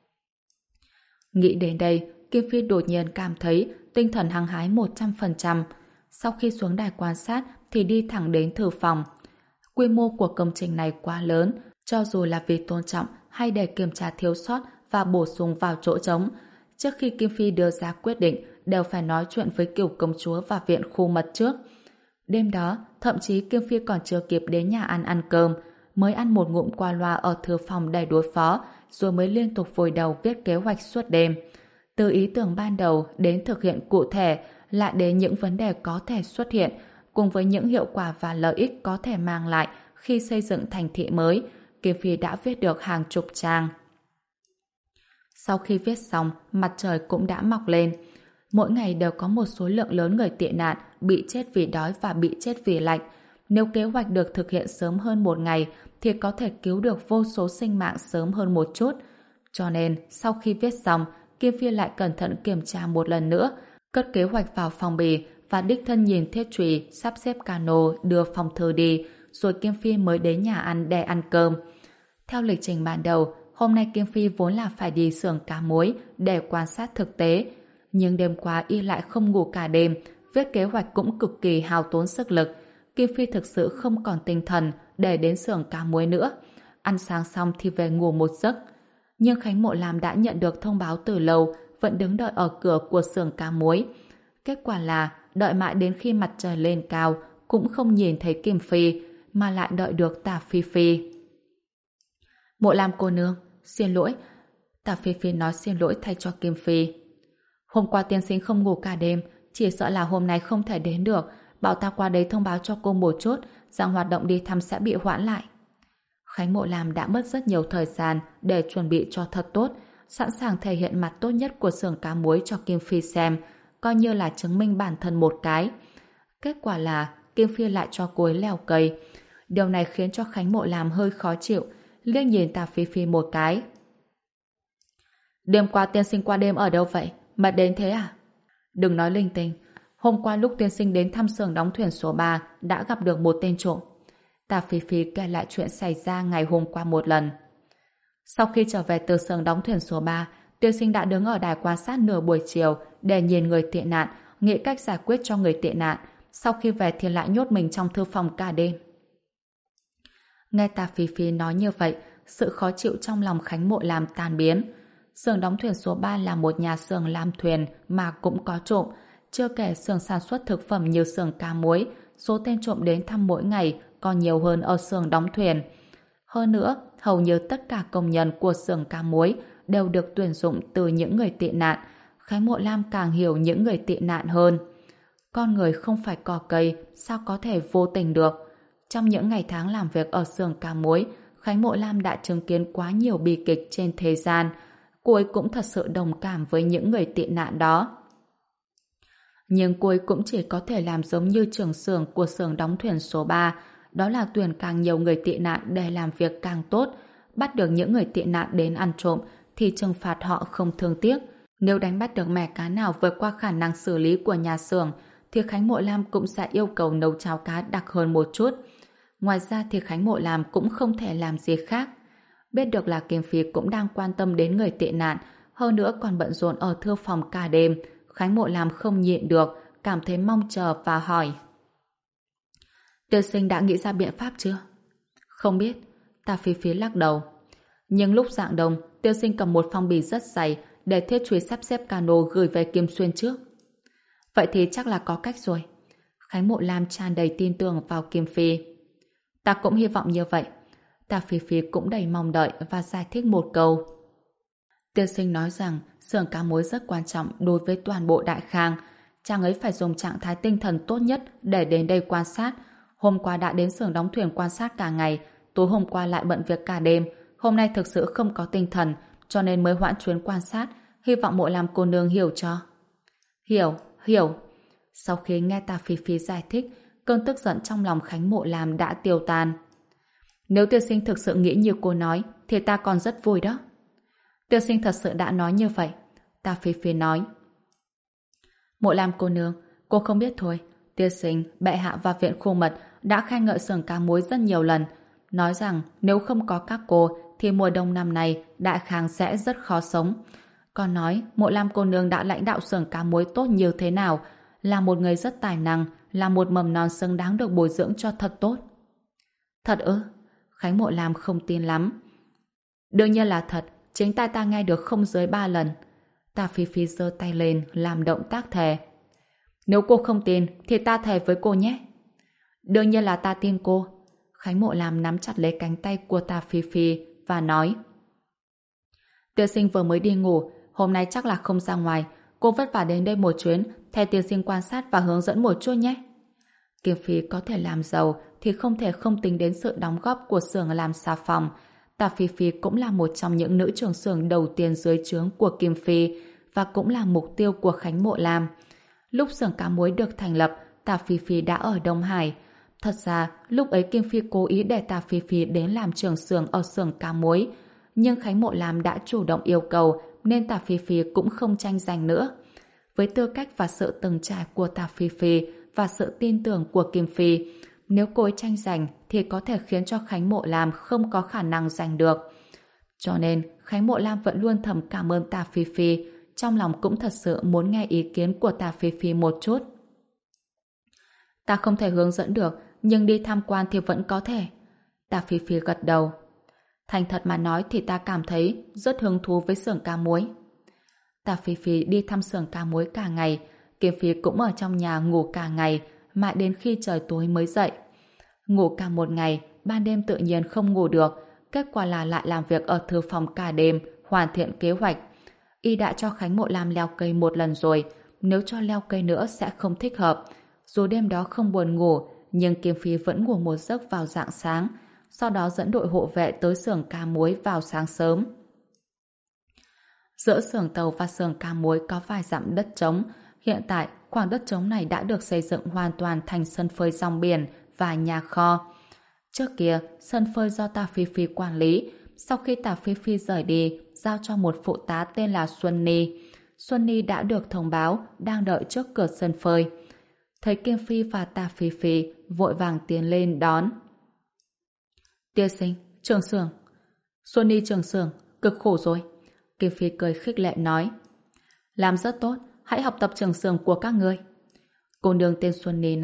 Nghĩ đến đây, Kim Phi đột nhiên cảm thấy tinh thần hăng hái một trăm phần trăm. Sau khi xuống đài quan sát thì đi thẳng đến thư phòng. Quy mô của công trình này quá lớn, cho dù là vì tôn trọng hay để kiểm tra thiếu sót và bổ sung vào chỗ trống. Trước khi Kim Phi đưa ra quyết định, đều phải nói chuyện với Cửu công chúa và viện khu mật trước. Đêm đó, thậm chí Kim Phi còn chưa kịp đến nhà ăn ăn cơm, mới ăn một ngụm qua loa ở thư phòng để đối phó, rồi mới liên tục vùi đầu viết kế hoạch suốt đêm. Từ ý tưởng ban đầu đến thực hiện cụ thể, lại đến những vấn đề có thể xuất hiện, cùng với những hiệu quả và lợi ích có thể mang lại khi xây dựng thành thị mới, Kim Phi đã viết được hàng chục trang. Sau khi viết xong, mặt trời cũng đã mọc lên. Mỗi ngày đều có một số lượng lớn người tị nạn bị chết vì đói và bị chết vì lạnh. Nếu kế hoạch được thực hiện sớm hơn một ngày thì có thể cứu được vô số sinh mạng sớm hơn một chút. Cho nên, sau khi viết xong, Kim Phi lại cẩn thận kiểm tra một lần nữa, cất kế hoạch vào phong bì và đích thân nhìn thiết chùy sắp xếp cano đưa phong thư đi, rồi Kim Phi mới đến nhà ăn để ăn cơm. Theo lịch trình ban đầu, hôm nay Kim Phi vốn là phải đi xưởng cá muối để quan sát thực tế, nhưng đêm qua y lại không ngủ cả đêm, viết kế hoạch cũng cực kỳ hao tốn sức lực. Kim Phi thực sự không còn tinh thần để đến xưởng cá muối nữa. Ăn sáng xong thì về ngủ một giấc. Nhưng Khánh Mộ Lam đã nhận được thông báo từ lâu, vẫn đứng đợi ở cửa của xưởng cá muối. Kết quả là đợi mãi đến khi mặt trời lên cao cũng không nhìn thấy Kim Phi, mà lại đợi được Tả Phi Phi. Mộ Lam cô nương, xin lỗi. Tả Phi Phi nói xin lỗi thay cho Kim Phi. Hôm qua tiên sinh không ngủ cả đêm, chỉ sợ là hôm nay không thể đến được, bảo ta qua đấy thông báo cho cô một chút rằng hoạt động đi thăm sẽ bị hoãn lại. Khánh Mộ Lam đã mất rất nhiều thời gian để chuẩn bị cho thật tốt, sẵn sàng thể hiện mặt tốt nhất của xưởng cá muối cho Kim Phi xem, coi như là chứng minh bản thân một cái. Kết quả là Kim Phi lại cho cô ấy leo cây. Điều này khiến cho Khánh Mộ Lam hơi khó chịu, liếc nhìn Tả Phi Phi một cái. Đêm qua tiên sinh qua đêm ở đâu vậy? Mệt đến thế à? Đừng nói linh tinh. Hôm qua lúc tiên sinh đến thăm xưởng đóng thuyền số ba đã gặp được một tên trộm. Tả Phi Phi kể lại chuyện xảy ra ngày hôm qua một lần. Sau khi trở về từ xưởng đóng thuyền số ba, tiên sinh đã đứng ở đài quan sát nửa buổi chiều để nhìn người tị nạn, nghĩ cách giải quyết cho người tị nạn. Sau khi về thì lại nhốt mình trong thư phòng cả đêm. Nghe Tà Phi Phi nói như vậy, sự khó chịu trong lòng Khánh Mộ Lam tan biến. Xưởng đóng thuyền số ba là một nhà xưởng làm thuyền mà cũng có trộm, chưa kể xưởng sản xuất thực phẩm như xưởng cá muối, số tên trộm đến thăm mỗi ngày còn nhiều hơn ở xưởng đóng thuyền. Hơn nữa, hầu như tất cả công nhân của xưởng cá muối đều được tuyển dụng từ những người tị nạn. Khánh Mộ Lam càng hiểu những người tị nạn hơn. Con người không phải cỏ cây, sao có thể vô tình được? Trong những ngày tháng làm việc ở xưởng cá muối, Khánh Mộ Lam đã chứng kiến quá nhiều bi kịch trên thế gian. Cô ấy cũng thật sự đồng cảm với những người tị nạn đó. Nhưng cô ấy cũng chỉ có thể làm giống như trưởng xưởng của xưởng đóng thuyền số ba, đó là tuyển càng nhiều người tị nạn để làm việc càng tốt. Bắt được những người tị nạn đến ăn trộm thì trừng phạt họ không thương tiếc. Nếu đánh bắt được mẻ cá nào vượt qua khả năng xử lý của nhà xưởng thì Khánh Mộ Lam cũng sẽ yêu cầu nấu cháo cá đặc hơn một chút. Ngoài ra thì Khánh Mộ Lam cũng không thể làm gì khác. Biết được là Kim Phi cũng đang quan tâm đến người tị nạn, hơn nữa còn bận rộn ở thư phòng cả đêm, Khánh Mộ Lam không nhịn được, cảm thấy mong chờ và hỏi. Tiên sinh đã nghĩ ra biện pháp chưa? Không biết. Tà Phi Phi lắc đầu. Nhưng lúc rạng đông, tiên sinh cầm một phong bì rất dày để Thiết Truy sắp xếp cano gửi về Kim Xuyên trước. Vậy thì chắc là có cách rồi. Khánh Mộ Lam tràn đầy tin tưởng vào Kim Phi. Ta cũng hy vọng như vậy. Tà Phi Phi cũng đầy mong đợi và giải thích một câu. Tiên sinh nói rằng xưởng cá muối rất quan trọng đối với toàn bộ Đại Khang. Chàng ấy phải dùng trạng thái tinh thần tốt nhất để đến đây quan sát. Hôm qua đã đến xưởng đóng thuyền quan sát cả ngày, tối hôm qua lại bận việc cả đêm. Hôm nay thực sự không có tinh thần, cho nên mới hoãn chuyến quan sát. Hy vọng Mộ Lam cô nương hiểu cho. Hiểu, hiểu. Sau khi nghe Tà Phi Phi giải thích, cơn tức giận trong lòng Khánh Mộ Lam đã tiêu tan. Nếu tiên sinh thực sự nghĩ như cô nói, thì ta còn rất vui đó. Tiên sinh thật sự đã nói như vậy. Tà Phi Phi nói. Mộ Lam cô nương, cô không biết thôi. Tiên sinh, bệ hạ và viện khu mật đã khen ngợi xưởng cá muối rất nhiều lần, nói rằng nếu không có các cô thì mùa đông năm nay Đại Khang sẽ rất khó sống. Còn nói Mộ Lam cô nương đã lãnh đạo xưởng cá muối tốt như thế nào, là một người rất tài năng, là một mầm non xứng đáng được bồi dưỡng cho thật tốt. Thật ư? Khánh Mộ Lam không tin lắm. Đương nhiên là thật, chính tai ta nghe được không dưới ba lần. Tà Phi Phi giơ tay lên làm động tác thề. Nếu cô không tin thì ta thề với cô nhé. Đương nhiên là ta tin cô. Khánh Mộ Lam nắm chặt lấy cánh tay của Tà Phi Phi và nói. Tiên sinh vừa mới đi ngủ, hôm nay chắc là không ra ngoài. Cô vất vả đến đây một chuyến, theo tiên sinh quan sát và hướng dẫn một chút nhé. Kim Phi có thể làm giàu thì không thể không tính đến sự đóng góp của xưởng làm xà phòng. Tà Phi Phi cũng là một trong những nữ trưởng xưởng đầu tiên dưới trướng của Kim Phi và cũng là mục tiêu của Khánh Mộ Lam. Lúc xưởng cá muối được thành lập, Tà Phi Phi đã ở Đông Hải. Thật ra, lúc ấy Kim Phi cố ý để Tà Phi Phi đến làm trưởng xưởng ở xưởng cá muối, nhưng Khánh Mộ Lam đã chủ động yêu cầu nên Tà Phi Phi cũng không tranh giành nữa. Với tư cách và sự từng trải của Tà Phi Phi và sự tin tưởng của Kim Phi, nếu cô ấy tranh giành thì có thể khiến cho Khánh Mộ Lam không có khả năng giành được. Cho nên, Khánh Mộ Lam vẫn luôn thầm cảm ơn Tà Phi Phi, trong lòng cũng thật sự muốn nghe ý kiến của Tà Phi Phi một chút. Ta không thể hướng dẫn được, nhưng đi tham quan thì vẫn có thể. Tà Phi Phi gật đầu. Thành thật mà nói thì ta cảm thấy rất hứng thú với xưởng cá muối. Tà Phi Phi đi thăm xưởng cá muối cả ngày, Kim Phi cũng ở trong nhà ngủ cả ngày, mãi đến khi trời tối mới dậy. Ngủ cả một ngày, ban đêm tự nhiên không ngủ được, kết quả là lại làm việc ở thư phòng cả đêm, hoàn thiện kế hoạch. Y đã cho Khánh Mộ Lam leo cây một lần rồi, nếu cho leo cây nữa sẽ không thích hợp. Dù đêm đó không buồn ngủ, nhưng Kim Phi vẫn ngủ một giấc vào rạng sáng, sau đó dẫn đội hộ vệ tới xưởng cá muối vào sáng sớm. Giữa xưởng tàu và xưởng cá muối có vài dặm đất trống. Hiện tại, khoảng đất trống này đã được xây dựng hoàn toàn thành sân phơi rong biển và nhà kho. Trước kia, sân phơi do Tà Phi Phi quản lý. Sau khi Tà Phi Phi rời đi, giao cho một phụ tá tên là Xuân Ni. Xuân Ni đã được thông báo đang đợi trước cửa sân phơi. Thấy Kim Phi và Tà Phi Phi vội vàng tiến lên đón. Tiên sinh, trưởng xưởng. Xuân Ni trưởng xưởng, cực khổ rồi. Kim Phi cười khích lệ nói. Làm rất tốt, hãy học tập trưởng xưởng của các ngươi. Cô nương tên Xuân Ni này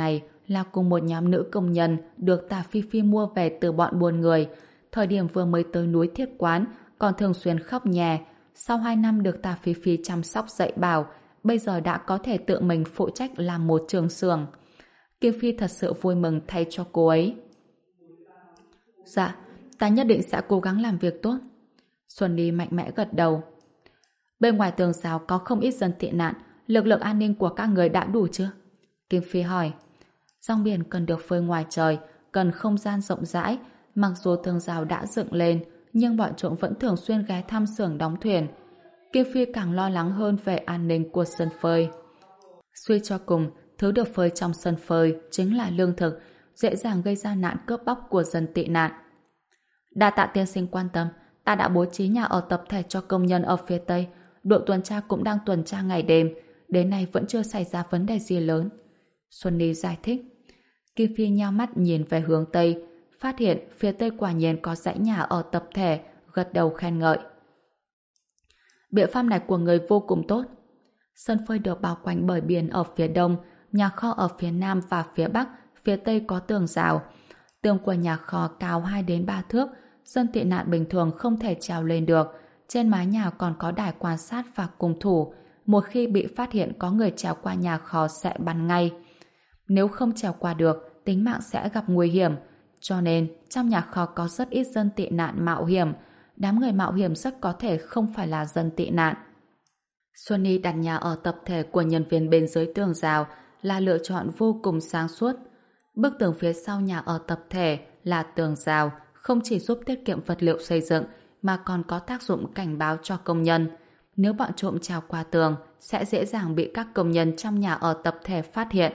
là cùng một nhóm nữ công nhân được Tả Phi Phi mua về từ bọn buôn người. Thời điểm vừa mới tới núi Thiết Quán còn thường xuyên khóc nhè. Sau hai năm được Tả Phi Phi chăm sóc dạy bảo, bây giờ đã có thể tự mình phụ trách làm một trường xưởng. Kim Phi thật sự vui mừng thay cho cô ấy. Dạ, ta nhất định sẽ cố gắng làm việc tốt. Xuân Ly mạnh mẽ gật đầu. Bên ngoài tường rào có không ít dân tị nạn, lực lượng an ninh của các người đã đủ chưa? Kim Phi hỏi. Rong biển cần được phơi ngoài trời, cần không gian rộng rãi. Mặc dù tường rào đã dựng lên, nhưng bọn trộm vẫn thường xuyên ghé thăm xưởng đóng thuyền. Kim Phi càng lo lắng hơn về an ninh của sân phơi. Suy cho cùng, thứ được phơi trong sân phơi chính là lương thực, dễ dàng gây ra nạn cướp bóc của dân tị nạn. Đa tạ tiên sinh quan tâm, ta đã bố trí nhà ở tập thể cho công nhân ở phía Tây. Đội tuần tra cũng đang tuần tra ngày đêm, đến nay vẫn chưa xảy ra vấn đề gì lớn. Xuân Ni giải thích. Kim Phi nhao mắt nhìn về hướng Tây, phát hiện phía Tây quả nhiên có dãy nhà ở tập thể, gật đầu khen ngợi. Biện pháp này của người vô cùng tốt. Sân phơi được bao quanh bởi biển ở phía đông, nhà kho ở phía nam và phía bắc, phía tây có tường rào. Tường của nhà kho cao hai đến ba thước, dân tị nạn bình thường không thể trèo lên được. Trên mái nhà còn có đài quan sát và cung thủ. Một khi bị phát hiện có người trèo qua nhà kho sẽ bắn ngay. Nếu không trèo qua được, tính mạng sẽ gặp nguy hiểm. Cho nên, trong nhà kho có rất ít dân tị nạn mạo hiểm. Đám người mạo hiểm rất có thể không phải là dân tị nạn. Xuân Nhi đặt nhà ở tập thể của nhân viên bên dưới tường rào là lựa chọn vô cùng sáng suốt. Bức tường phía sau nhà ở tập thể là tường rào, không chỉ giúp tiết kiệm vật liệu xây dựng mà còn có tác dụng cảnh báo cho công nhân. Nếu bọn trộm trèo qua tường, sẽ dễ dàng bị các công nhân trong nhà ở tập thể phát hiện.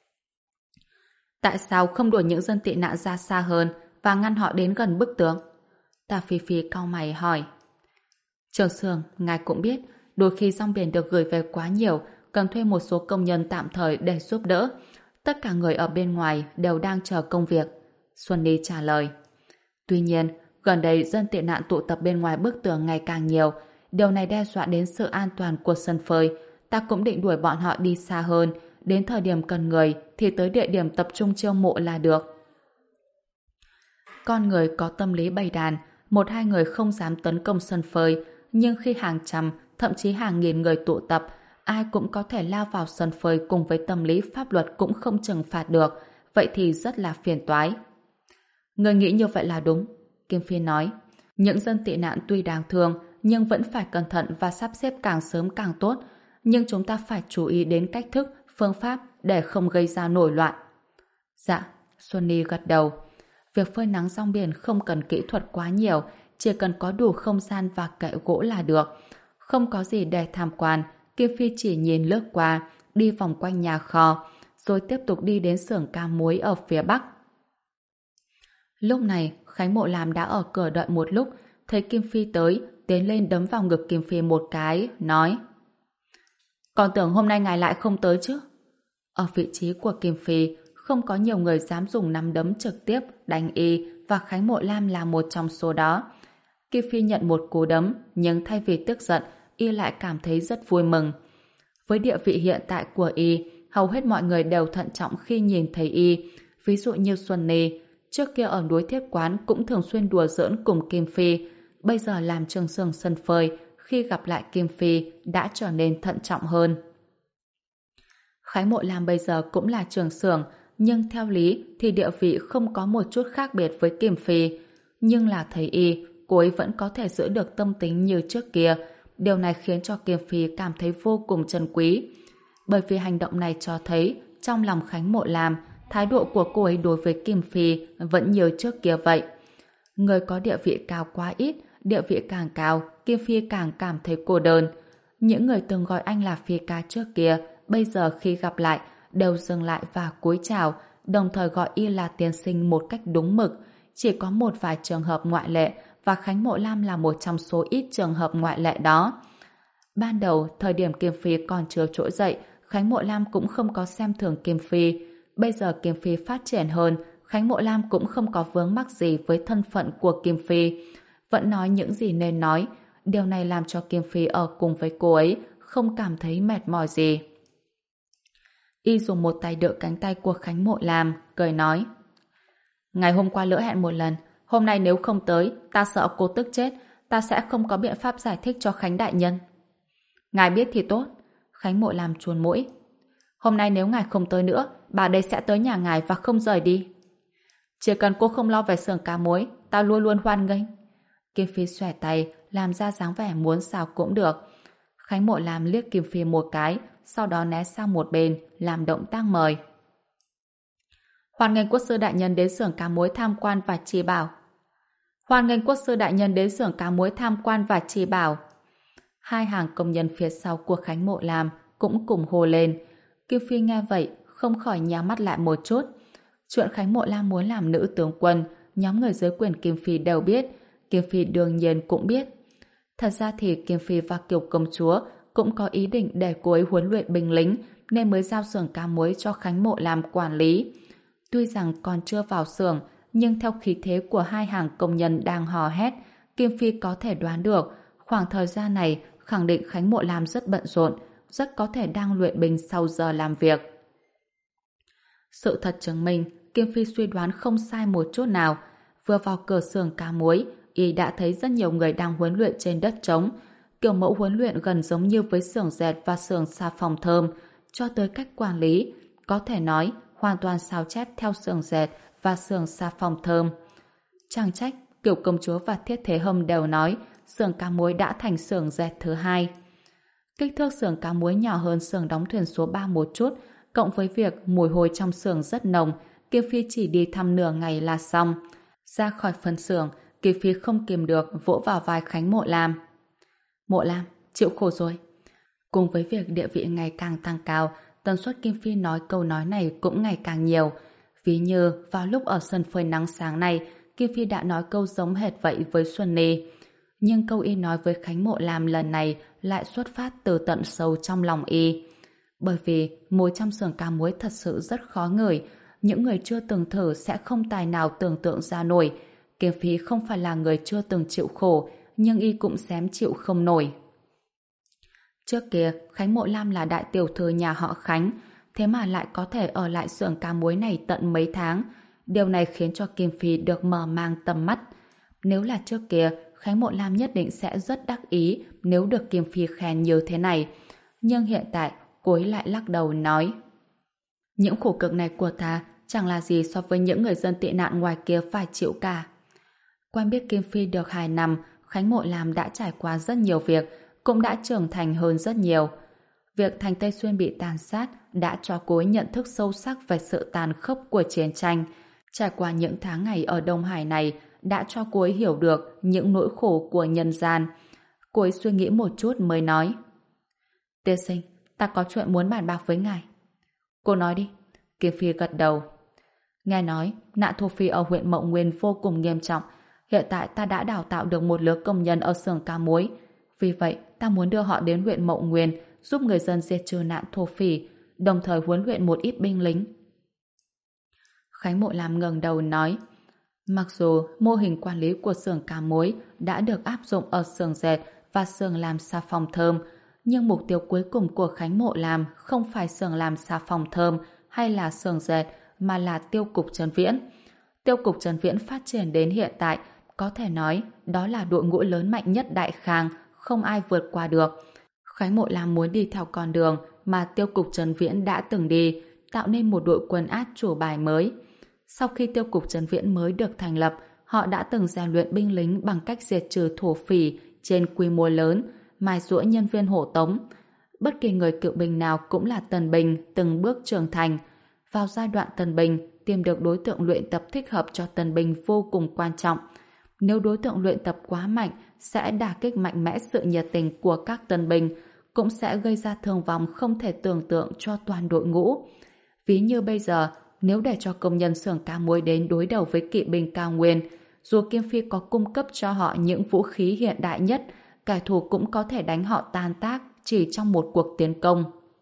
Tại sao không đuổi những dân tị nạn ra xa hơn và ngăn họ đến gần bức tường? Tả Phi Phi cau mày hỏi. Trường Sương, ngài cũng biết, đôi khi rong biển được gửi về quá nhiều, cần thuê một số công nhân tạm thời để giúp đỡ. Tất cả người ở bên ngoài đều đang chờ công việc. Xuân Ni trả lời. Tuy nhiên, gần đây dân tị nạn tụ tập bên ngoài bức tường ngày càng nhiều. Điều này đe dọa đến sự an toàn của sân phơi. Ta cũng định đuổi bọn họ đi xa hơn. Đến thời điểm cần người thì tới địa điểm tập trung chiêu mộ là được. Con người có tâm lý bầy đàn, một hai người không dám tấn công sân phơi, nhưng khi hàng trăm, thậm chí hàng nghìn người tụ tập, ai cũng có thể lao vào sân phơi cùng với tâm lý pháp luật cũng không trừng phạt được, vậy thì rất là phiền toái. Người nghĩ như vậy là đúng, Kim Phi nói. Những dân tị nạn tuy đáng thương, nhưng vẫn phải cẩn thận và sắp xếp càng sớm càng tốt, nhưng chúng ta phải chú ý đến cách thức, phương pháp để không gây ra nổi loạn. Dạ, Xuân Ni gật đầu. Việc phơi nắng rong biển không cần kỹ thuật quá nhiều, chỉ cần có đủ không gian và kệ gỗ là được. Không có gì để tham quan, Kim Phi chỉ nhìn lướt qua, đi vòng quanh nhà kho, rồi tiếp tục đi đến xưởng cam muối ở phía bắc. Lúc này, Khánh Mộ Lam đã ở cửa đợi một lúc, thấy Kim Phi tới, tiến lên đấm vào ngực Kim Phi một cái, nói: Còn tưởng hôm nay ngài lại không tới chứ? Ở vị trí của Kim Phi, không có nhiều người dám dùng nắm đấm trực tiếp đánh y, và Khánh Mộ Lam là một trong số đó. Kim Phi nhận một cú đấm, nhưng thay vì tức giận, y lại cảm thấy rất vui mừng. Với địa vị hiện tại của y, hầu hết mọi người đều thận trọng khi nhìn thấy y. Ví dụ như Xuân Ni, trước kia ở núi Thiết Quán cũng thường xuyên đùa giỡn cùng Kim Phi, bây giờ làm trường xưởng sân phơi, khi gặp lại Kim Phi đã trở nên thận trọng hơn. Khánh Mộ Lam bây giờ cũng là trường xưởng, nhưng theo lý thì địa vị không có một chút khác biệt với Kim Phi. Nhưng là thấy y, cô ấy vẫn có thể giữ được tâm tính như trước kia. Điều này khiến cho Kim Phi cảm thấy vô cùng trân quý. Bởi vì hành động này cho thấy trong lòng Khánh Mộ Lam, thái độ của cô ấy đối với Kim Phi vẫn như trước kia vậy. Người có địa vị cao quá ít, địa vị càng cao, Kim Phi càng cảm thấy cô đơn. Những người từng gọi anh là Phi ca trước kia, bây giờ khi gặp lại, đều dừng lại và cúi chào, đồng thời gọi y là tiên sinh một cách đúng mực. Chỉ có một vài trường hợp ngoại lệ, và Khánh Mộ Lam là một trong số ít trường hợp ngoại lệ đó. Ban đầu, thời điểm Kim Phi còn chưa trỗi dậy, Khánh Mộ Lam cũng không có xem thường Kim Phi. Bây giờ Kim Phi phát triển hơn, Khánh Mộ Lam cũng không có vướng mắc gì với thân phận của Kim Phi. Vẫn nói những gì nên nói. Điều này làm cho Kim Phi ở cùng với cô ấy không cảm thấy mệt mỏi gì. Y dùng một tay đỡ cánh tay của Khánh Mộ Lam, cười nói: Ngày hôm qua lỡ hẹn một lần, hôm nay nếu không tới, ta sợ cô tức chết, ta sẽ không có biện pháp giải thích cho Khánh đại nhân. Ngài biết thì tốt. Khánh Mộ Lam chuồn mũi. Hôm nay nếu ngài không tới nữa, bà đây sẽ tới nhà ngài và không rời đi. Chỉ cần cô không lo về xưởng cá muối, ta luôn luôn hoan nghênh. Kim Phi xòe tay, làm ra dáng vẻ muốn sao cũng được. Khánh Mộ Lam liếc Kim Phi một cái, sau đó né sang một bên, làm động tác mời. Hoan nghênh quốc sư đại nhân đến xưởng cá muối tham quan và chỉ bảo. Hoan nghênh quốc sư đại nhân đến xưởng cá muối tham quan và chỉ bảo. Hai hàng công nhân phía sau của Khánh Mộ Lam cũng cùng hô lên. Kim Phi nghe vậy, không khỏi nhíu mắt lại một chút. Chuyện Khánh Mộ Lam muốn làm nữ tướng quân, nhóm người dưới quyền Kim Phi đều biết. Kim Phi đương nhiên cũng biết. Thật ra thì Kim Phi và Kiều công chúa cũng có ý định để cô ấy huấn luyện binh lính, nên mới giao xưởng cá muối cho Khánh Mộ Lam quản lý. Tuy rằng còn chưa vào xưởng, nhưng theo khí thế của hai hàng công nhân đang hò hét, Kim Phi có thể đoán được khoảng thời gian này khẳng định Khánh Mộ Lam rất bận rộn, rất có thể đang luyện binh sau giờ làm việc. Sự thật chứng minh, Kim Phi suy đoán không sai một chút nào. Vừa vào cửa xưởng cá muối, y đã thấy rất nhiều người đang huấn luyện trên đất trống. Kiểu mẫu huấn luyện gần giống như với xưởng dệt và xưởng xà phòng thơm, cho tới cách quản lý, có thể nói hoàn toàn sao chép theo xưởng dệt và xưởng xà phòng thơm. Chẳng trách, Kiều công chúa và Thiết Thế Hâm đều nói xưởng cá muối đã thành xưởng dệt thứ hai. Kích thước xưởng cá muối nhỏ hơn xưởng đóng thuyền số ba một chút, cộng với việc mùi hôi trong xưởng rất nồng, Kim Phi chỉ đi thăm nửa ngày là xong. Ra khỏi phân xưởng, Kim Phi không kìm được vỗ vào vai Khánh Mộ Lam. Mộ Lam, chịu khổ rồi. Cùng với việc địa vị ngày càng tăng cao, tần suất Kim Phi nói câu nói này cũng ngày càng nhiều. Ví như vào lúc ở sân phơi nắng sáng nay, Kim Phi đã nói câu giống hệt vậy với Xuân Ni. Nhưng câu y nói với Khánh Mộ Lam lần này lại xuất phát từ tận sâu trong lòng y. Bởi vì mùi trong xưởng cá muối thật sự rất khó ngửi, những người chưa từng thử sẽ không tài nào tưởng tượng ra nổi. Kim Phi không phải là người chưa từng chịu khổ, nhưng y cũng xém chịu không nổi. Trước kia, Khánh Mộ Lam là đại tiểu thư nhà họ Khánh, thế mà lại có thể ở lại xưởng cá muối này tận mấy tháng. Điều này khiến cho Kim Phi được mở mang tầm mắt. Nếu là trước kia, Khánh Mộ Lam nhất định sẽ rất đắc ý nếu được Kim Phi khen như thế này. Nhưng hiện tại, cô ấy lại lắc đầu nói: những khổ cực này của ta chẳng là gì so với những người dân tị nạn ngoài kia phải chịu cả. Quen biết Kim Phi được hai năm, Khánh Mộ Lam đã trải qua rất nhiều việc, cũng đã trưởng thành hơn rất nhiều. Việc thành Tây Xuyên bị tàn sát đã cho cô ấy nhận thức sâu sắc về sự tàn khốc của chiến tranh. Trải qua những tháng ngày ở Đông Hải này đã cho cô ấy hiểu được những nỗi khổ của nhân gian. Cô ấy suy nghĩ một chút mới nói: tiên sinh, ta có chuyện muốn bàn bạc với ngài. Cô nói đi. Kim Phi gật đầu. Nghe nói, nạn thổ phỉ ở huyện Mộng Nguyên vô cùng nghiêm trọng. Hiện tại ta đã đào tạo được một lứa công nhân ở xưởng cá muối. Vì vậy, ta muốn đưa họ đến huyện Mộng Nguyên giúp người dân diệt trừ nạn thổ phỉ, đồng thời huấn luyện một ít binh lính. Khánh Mộ Lam ngẩng đầu nói: mặc dù mô hình quản lý của xưởng cá muối đã được áp dụng ở xưởng dệt và xưởng làm xà phòng thơm, nhưng mục tiêu cuối cùng của Khánh Mộ Lam không phải xưởng làm xà phòng thơm hay là xưởng dệt, mà là tiêu cục Trấn Viễn. Tiêu cục Trấn Viễn phát triển đến hiện tại, có thể nói đó là đội ngũ lớn mạnh nhất Đại Khang, không ai vượt qua được. Khánh Mộ Lam muốn đi theo con đường mà tiêu cục Trấn Viễn đã từng đi, tạo nên một đội quân át chủ bài mới. Sau khi tiêu cục Trấn Viễn mới được thành lập, họ đã từng rèn luyện binh lính bằng cách diệt trừ thổ phỉ trên quy mô lớn, mài giũa nhân viên hộ tống. Bất kỳ người cựu binh nào cũng là tân binh từng bước trưởng thành. Vào giai đoạn tân binh, tìm được đối tượng luyện tập thích hợp cho tân binh vô cùng quan trọng. Nếu đối tượng luyện tập quá mạnh, sẽ đả kích mạnh mẽ sự nhiệt tình của các tân binh, cũng sẽ gây ra thương vong không thể tưởng tượng cho toàn đội ngũ. Ví như bây giờ, nếu để cho công nhân xưởng cá muối đến đối đầu với kỵ binh cao nguyên, dù Kim Phi có cung cấp cho họ những vũ khí hiện đại nhất, kẻ thù cũng có thể đánh họ tan tác chỉ trong một cuộc tiến công.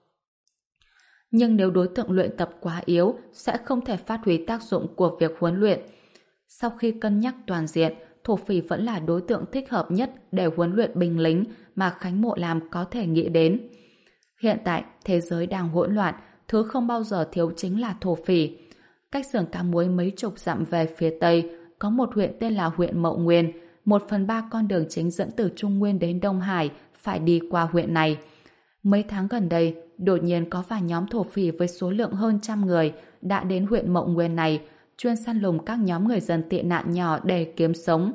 Nhưng nếu đối tượng luyện tập quá yếu, sẽ không thể phát huy tác dụng của việc huấn luyện. Sau khi cân nhắc toàn diện, thổ phỉ vẫn là đối tượng thích hợp nhất để huấn luyện binh lính mà Khánh Mộ Lam có thể nghĩ đến. Hiện tại, thế giới đang hỗn loạn, thứ không bao giờ thiếu chính là thổ phỉ. Cách xưởng cá muối mấy chục dặm về phía tây, có một huyện tên là huyện Mậu Nguyên. Một phần ba con đường chính dẫn từ Trung Nguyên đến Đông Hải phải đi qua huyện này. Mấy tháng gần đây, đột nhiên có vài nhóm thổ phỉ với số lượng hơn trăm người đã đến huyện Mậu Nguyên này, chuyên săn lùng các nhóm người dân tị nạn nhỏ để kiếm sống.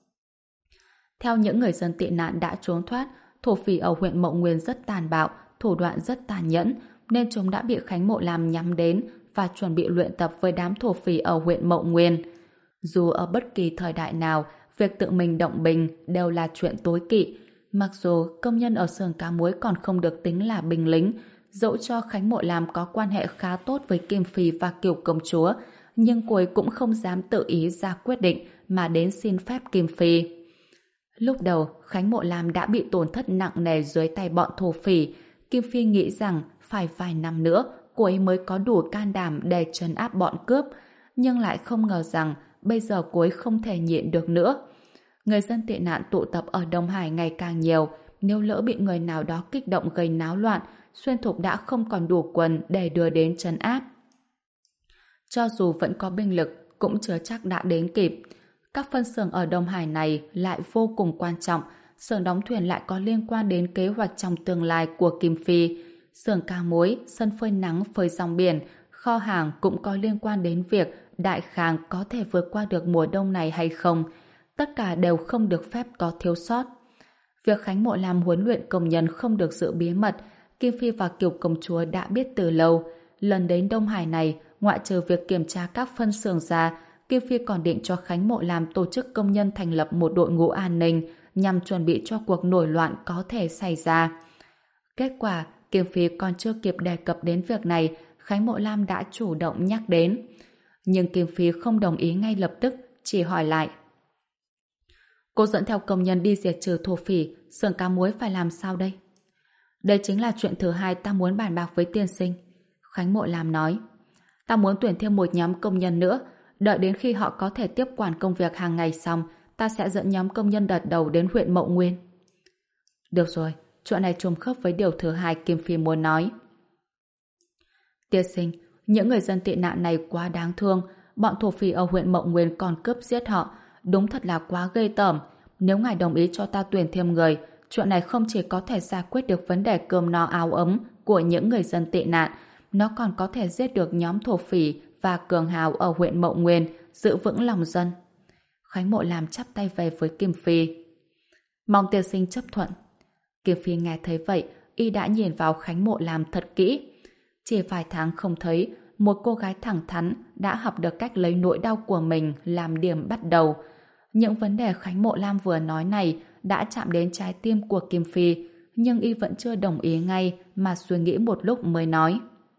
Theo những người dân tị nạn đã trốn thoát, thổ phỉ ở huyện Mậu Nguyên rất tàn bạo, thủ đoạn rất tàn nhẫn, nên chúng đã bị Khánh Mộ Lam nhắm đến và chuẩn bị luyện tập với đám thổ phỉ ở huyện Mậu Nguyên. Dù ở bất kỳ thời đại nào, việc tự mình động bình đều là chuyện tối kỵ. Mặc dù công nhân ở xưởng cá muối còn không được tính là binh lính, dẫu cho Khánh Mộ Lam có quan hệ khá tốt với Kim Phi và Kiều Công Chúa, nhưng cô ấy cũng không dám tự ý ra quyết định mà đến xin phép Kim Phi. Lúc đầu, Khánh Mộ Lam đã bị tổn thất nặng nề dưới tay bọn thổ phỉ. Kim Phi nghĩ rằng phải vài năm nữa cô ấy mới có đủ can đảm để trấn áp bọn cướp, nhưng lại không ngờ rằng bây giờ cô ấy không thể nhịn được nữa. Người dân tị nạn tụ tập ở Đông Hải ngày càng nhiều, nếu lỡ bị người nào đó kích động gây náo loạn, Xuyên Thục đã không còn đủ quân để đưa đến trấn áp. Cho dù vẫn có binh lực, cũng chưa chắc đã đến kịp. Các phân xưởng ở Đông Hải này lại vô cùng quan trọng, xưởng đóng thuyền lại có liên quan đến kế hoạch trong tương lai của Kim Phi. Xưởng cá muối, sân phơi nắng phơi rong biển, kho hàng cũng có liên quan đến việc Đại Khang có thể vượt qua được mùa đông này hay không. Tất cả đều không được phép có thiếu sót. Việc Khánh Mộ Lam huấn luyện công nhân không được giữ bí mật, Kim Phi và Kiều Công Chúa đã biết từ lâu. Lần đến Đông Hải này, ngoại trừ việc kiểm tra các phân xưởng ra, Kim Phi còn định cho Khánh Mộ Lam tổ chức công nhân thành lập một đội ngũ an ninh nhằm chuẩn bị cho cuộc nổi loạn có thể xảy ra. Kết quả, Kim Phi còn chưa kịp đề cập đến việc này, Khánh Mộ Lam đã chủ động nhắc đến. Nhưng Kim Phi không đồng ý ngay lập tức, chỉ hỏi lại. Cô dẫn theo công nhân đi diệt trừ thổ phỉ, xưởng cá muối phải làm sao đây? Đây chính là chuyện thứ hai ta muốn bàn bạc với tiên sinh. Khánh Mộ Lam nói. Ta muốn tuyển thêm một nhóm công nhân nữa, đợi đến khi họ có thể tiếp quản công việc hàng ngày xong, ta sẽ dẫn nhóm công nhân đợt đầu đến huyện Mậu Nguyên. Được rồi, chuyện này trùng khớp với điều thứ hai Kim Phi muốn nói. Tiên sinh, những người dân tị nạn này quá đáng thương, bọn thổ phỉ ở huyện Mậu Nguyên còn cướp giết họ, đúng thật là quá ghê tởm. Nếu ngài đồng ý cho ta tuyển thêm người, chuyện này không chỉ có thể giải quyết được vấn đề cơm no áo ấm của những người dân tị nạn, nó còn có thể giết được nhóm thổ phỉ và cường hào ở huyện Mậu Nguyên, giữ vững lòng dân. Khánh Mộ Lam chắp tay về với Kim Phi. Mong tiên sinh chấp thuận. Kim Phi nghe thấy vậy, y đã nhìn vào Khánh Mộ Lam thật kỹ. Chỉ vài tháng không thấy, một cô gái thẳng thắn đã học được cách lấy nỗi đau của mình làm điểm bắt đầu. Những vấn đề Khánh Mộ Lam vừa nói này đã chạm đến trái tim của Kim Phi, nhưng y vẫn chưa đồng ý ngay mà suy nghĩ một lúc mới nói.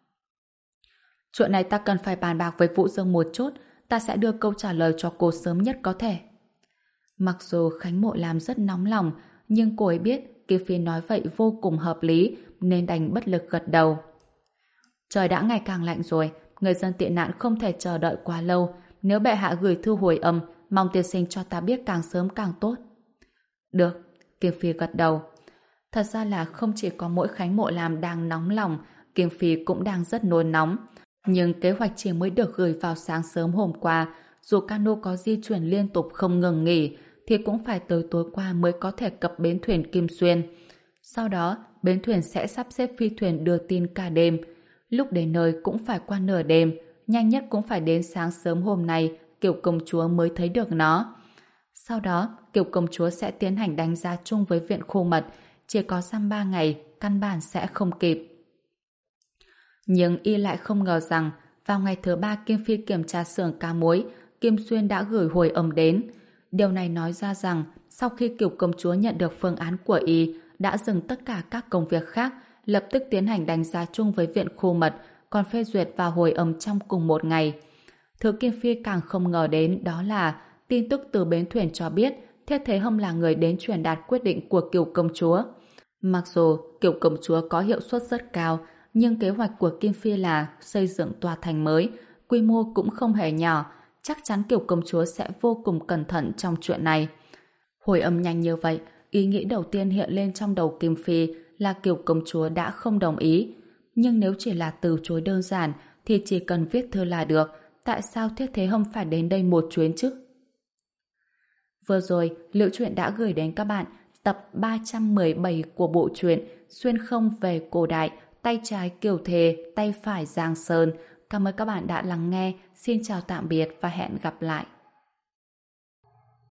Chuyện này ta cần phải bàn bạc với Vũ Dương một chút, ta sẽ đưa câu trả lời cho cô sớm nhất có thể. Mặc dù Khánh Mộ Lam rất nóng lòng, nhưng cô ấy biết Kim Phi nói vậy vô cùng hợp lý nên đành bất lực gật đầu. Trời đã ngày càng lạnh rồi, người dân tị nạn không thể chờ đợi quá lâu. Nếu bệ hạ gửi thư hồi âm, mong tiên sinh cho ta biết càng sớm càng tốt. Được, Kim Phi gật đầu. Thật ra là không chỉ có mỗi Khánh Mộ Lam đang nóng lòng, Kim Phi cũng đang rất nôn nóng. Nhưng kế hoạch chỉ mới được gửi vào sáng sớm hôm qua, dù cano có di chuyển liên tục không ngừng nghỉ, thì cũng phải tới tối qua mới có thể cập bến thuyền Kim Xuyên. Sau đó, bến thuyền sẽ sắp xếp phi thuyền đưa tin cả đêm. Lúc đến nơi cũng phải qua nửa đêm, nhanh nhất cũng phải đến sáng sớm hôm nay, Kiều Công Chúa mới thấy được nó. Sau đó, Kiều Công Chúa sẽ tiến hành đánh giá chung với viện khu mật, chỉ có dăm ba ngày, căn bản sẽ không kịp. Nhưng y lại không ngờ rằng, vào ngày thứ ba Kim Phi kiểm tra xưởng cá muối, Kim Xuyên đã gửi hồi âm đến. Điều này nói ra rằng, sau khi Kiều Công Chúa nhận được phương án của y, đã dừng tất cả các công việc khác, lập tức tiến hành đánh giá chung với viện khu mật, còn phê duyệt và hồi âm trong cùng một ngày. Thứ Kim Phi càng không ngờ đến đó là tin tức từ bến thuyền cho biết Thiết Thế Hâm là người đến truyền đạt quyết định của Kiều Công Chúa. Mặc dù Kiều Công Chúa có hiệu suất rất cao, nhưng kế hoạch của Kim Phi là xây dựng tòa thành mới, quy mô cũng không hề nhỏ, chắc chắn Kiều Công Chúa sẽ vô cùng cẩn thận trong chuyện này. Hồi âm nhanh như vậy, ý nghĩ đầu tiên hiện lên trong đầu Kim Phi là Kiều Công Chúa đã không đồng ý. Nhưng nếu chỉ là từ chối đơn giản thì chỉ cần viết thư là được. Tại sao Thiết Thế Hâm phải đến đây một chuyến chứ? Vừa rồi, Liễu Chuyện đã gửi đến các bạn tập ba trăm mười bảy của bộ truyện Xuyên không về cổ đại, tay trái Kiều Thề, tay phải Giang Sơn. Cảm ơn các bạn đã lắng nghe. Xin chào tạm biệt và hẹn gặp lại.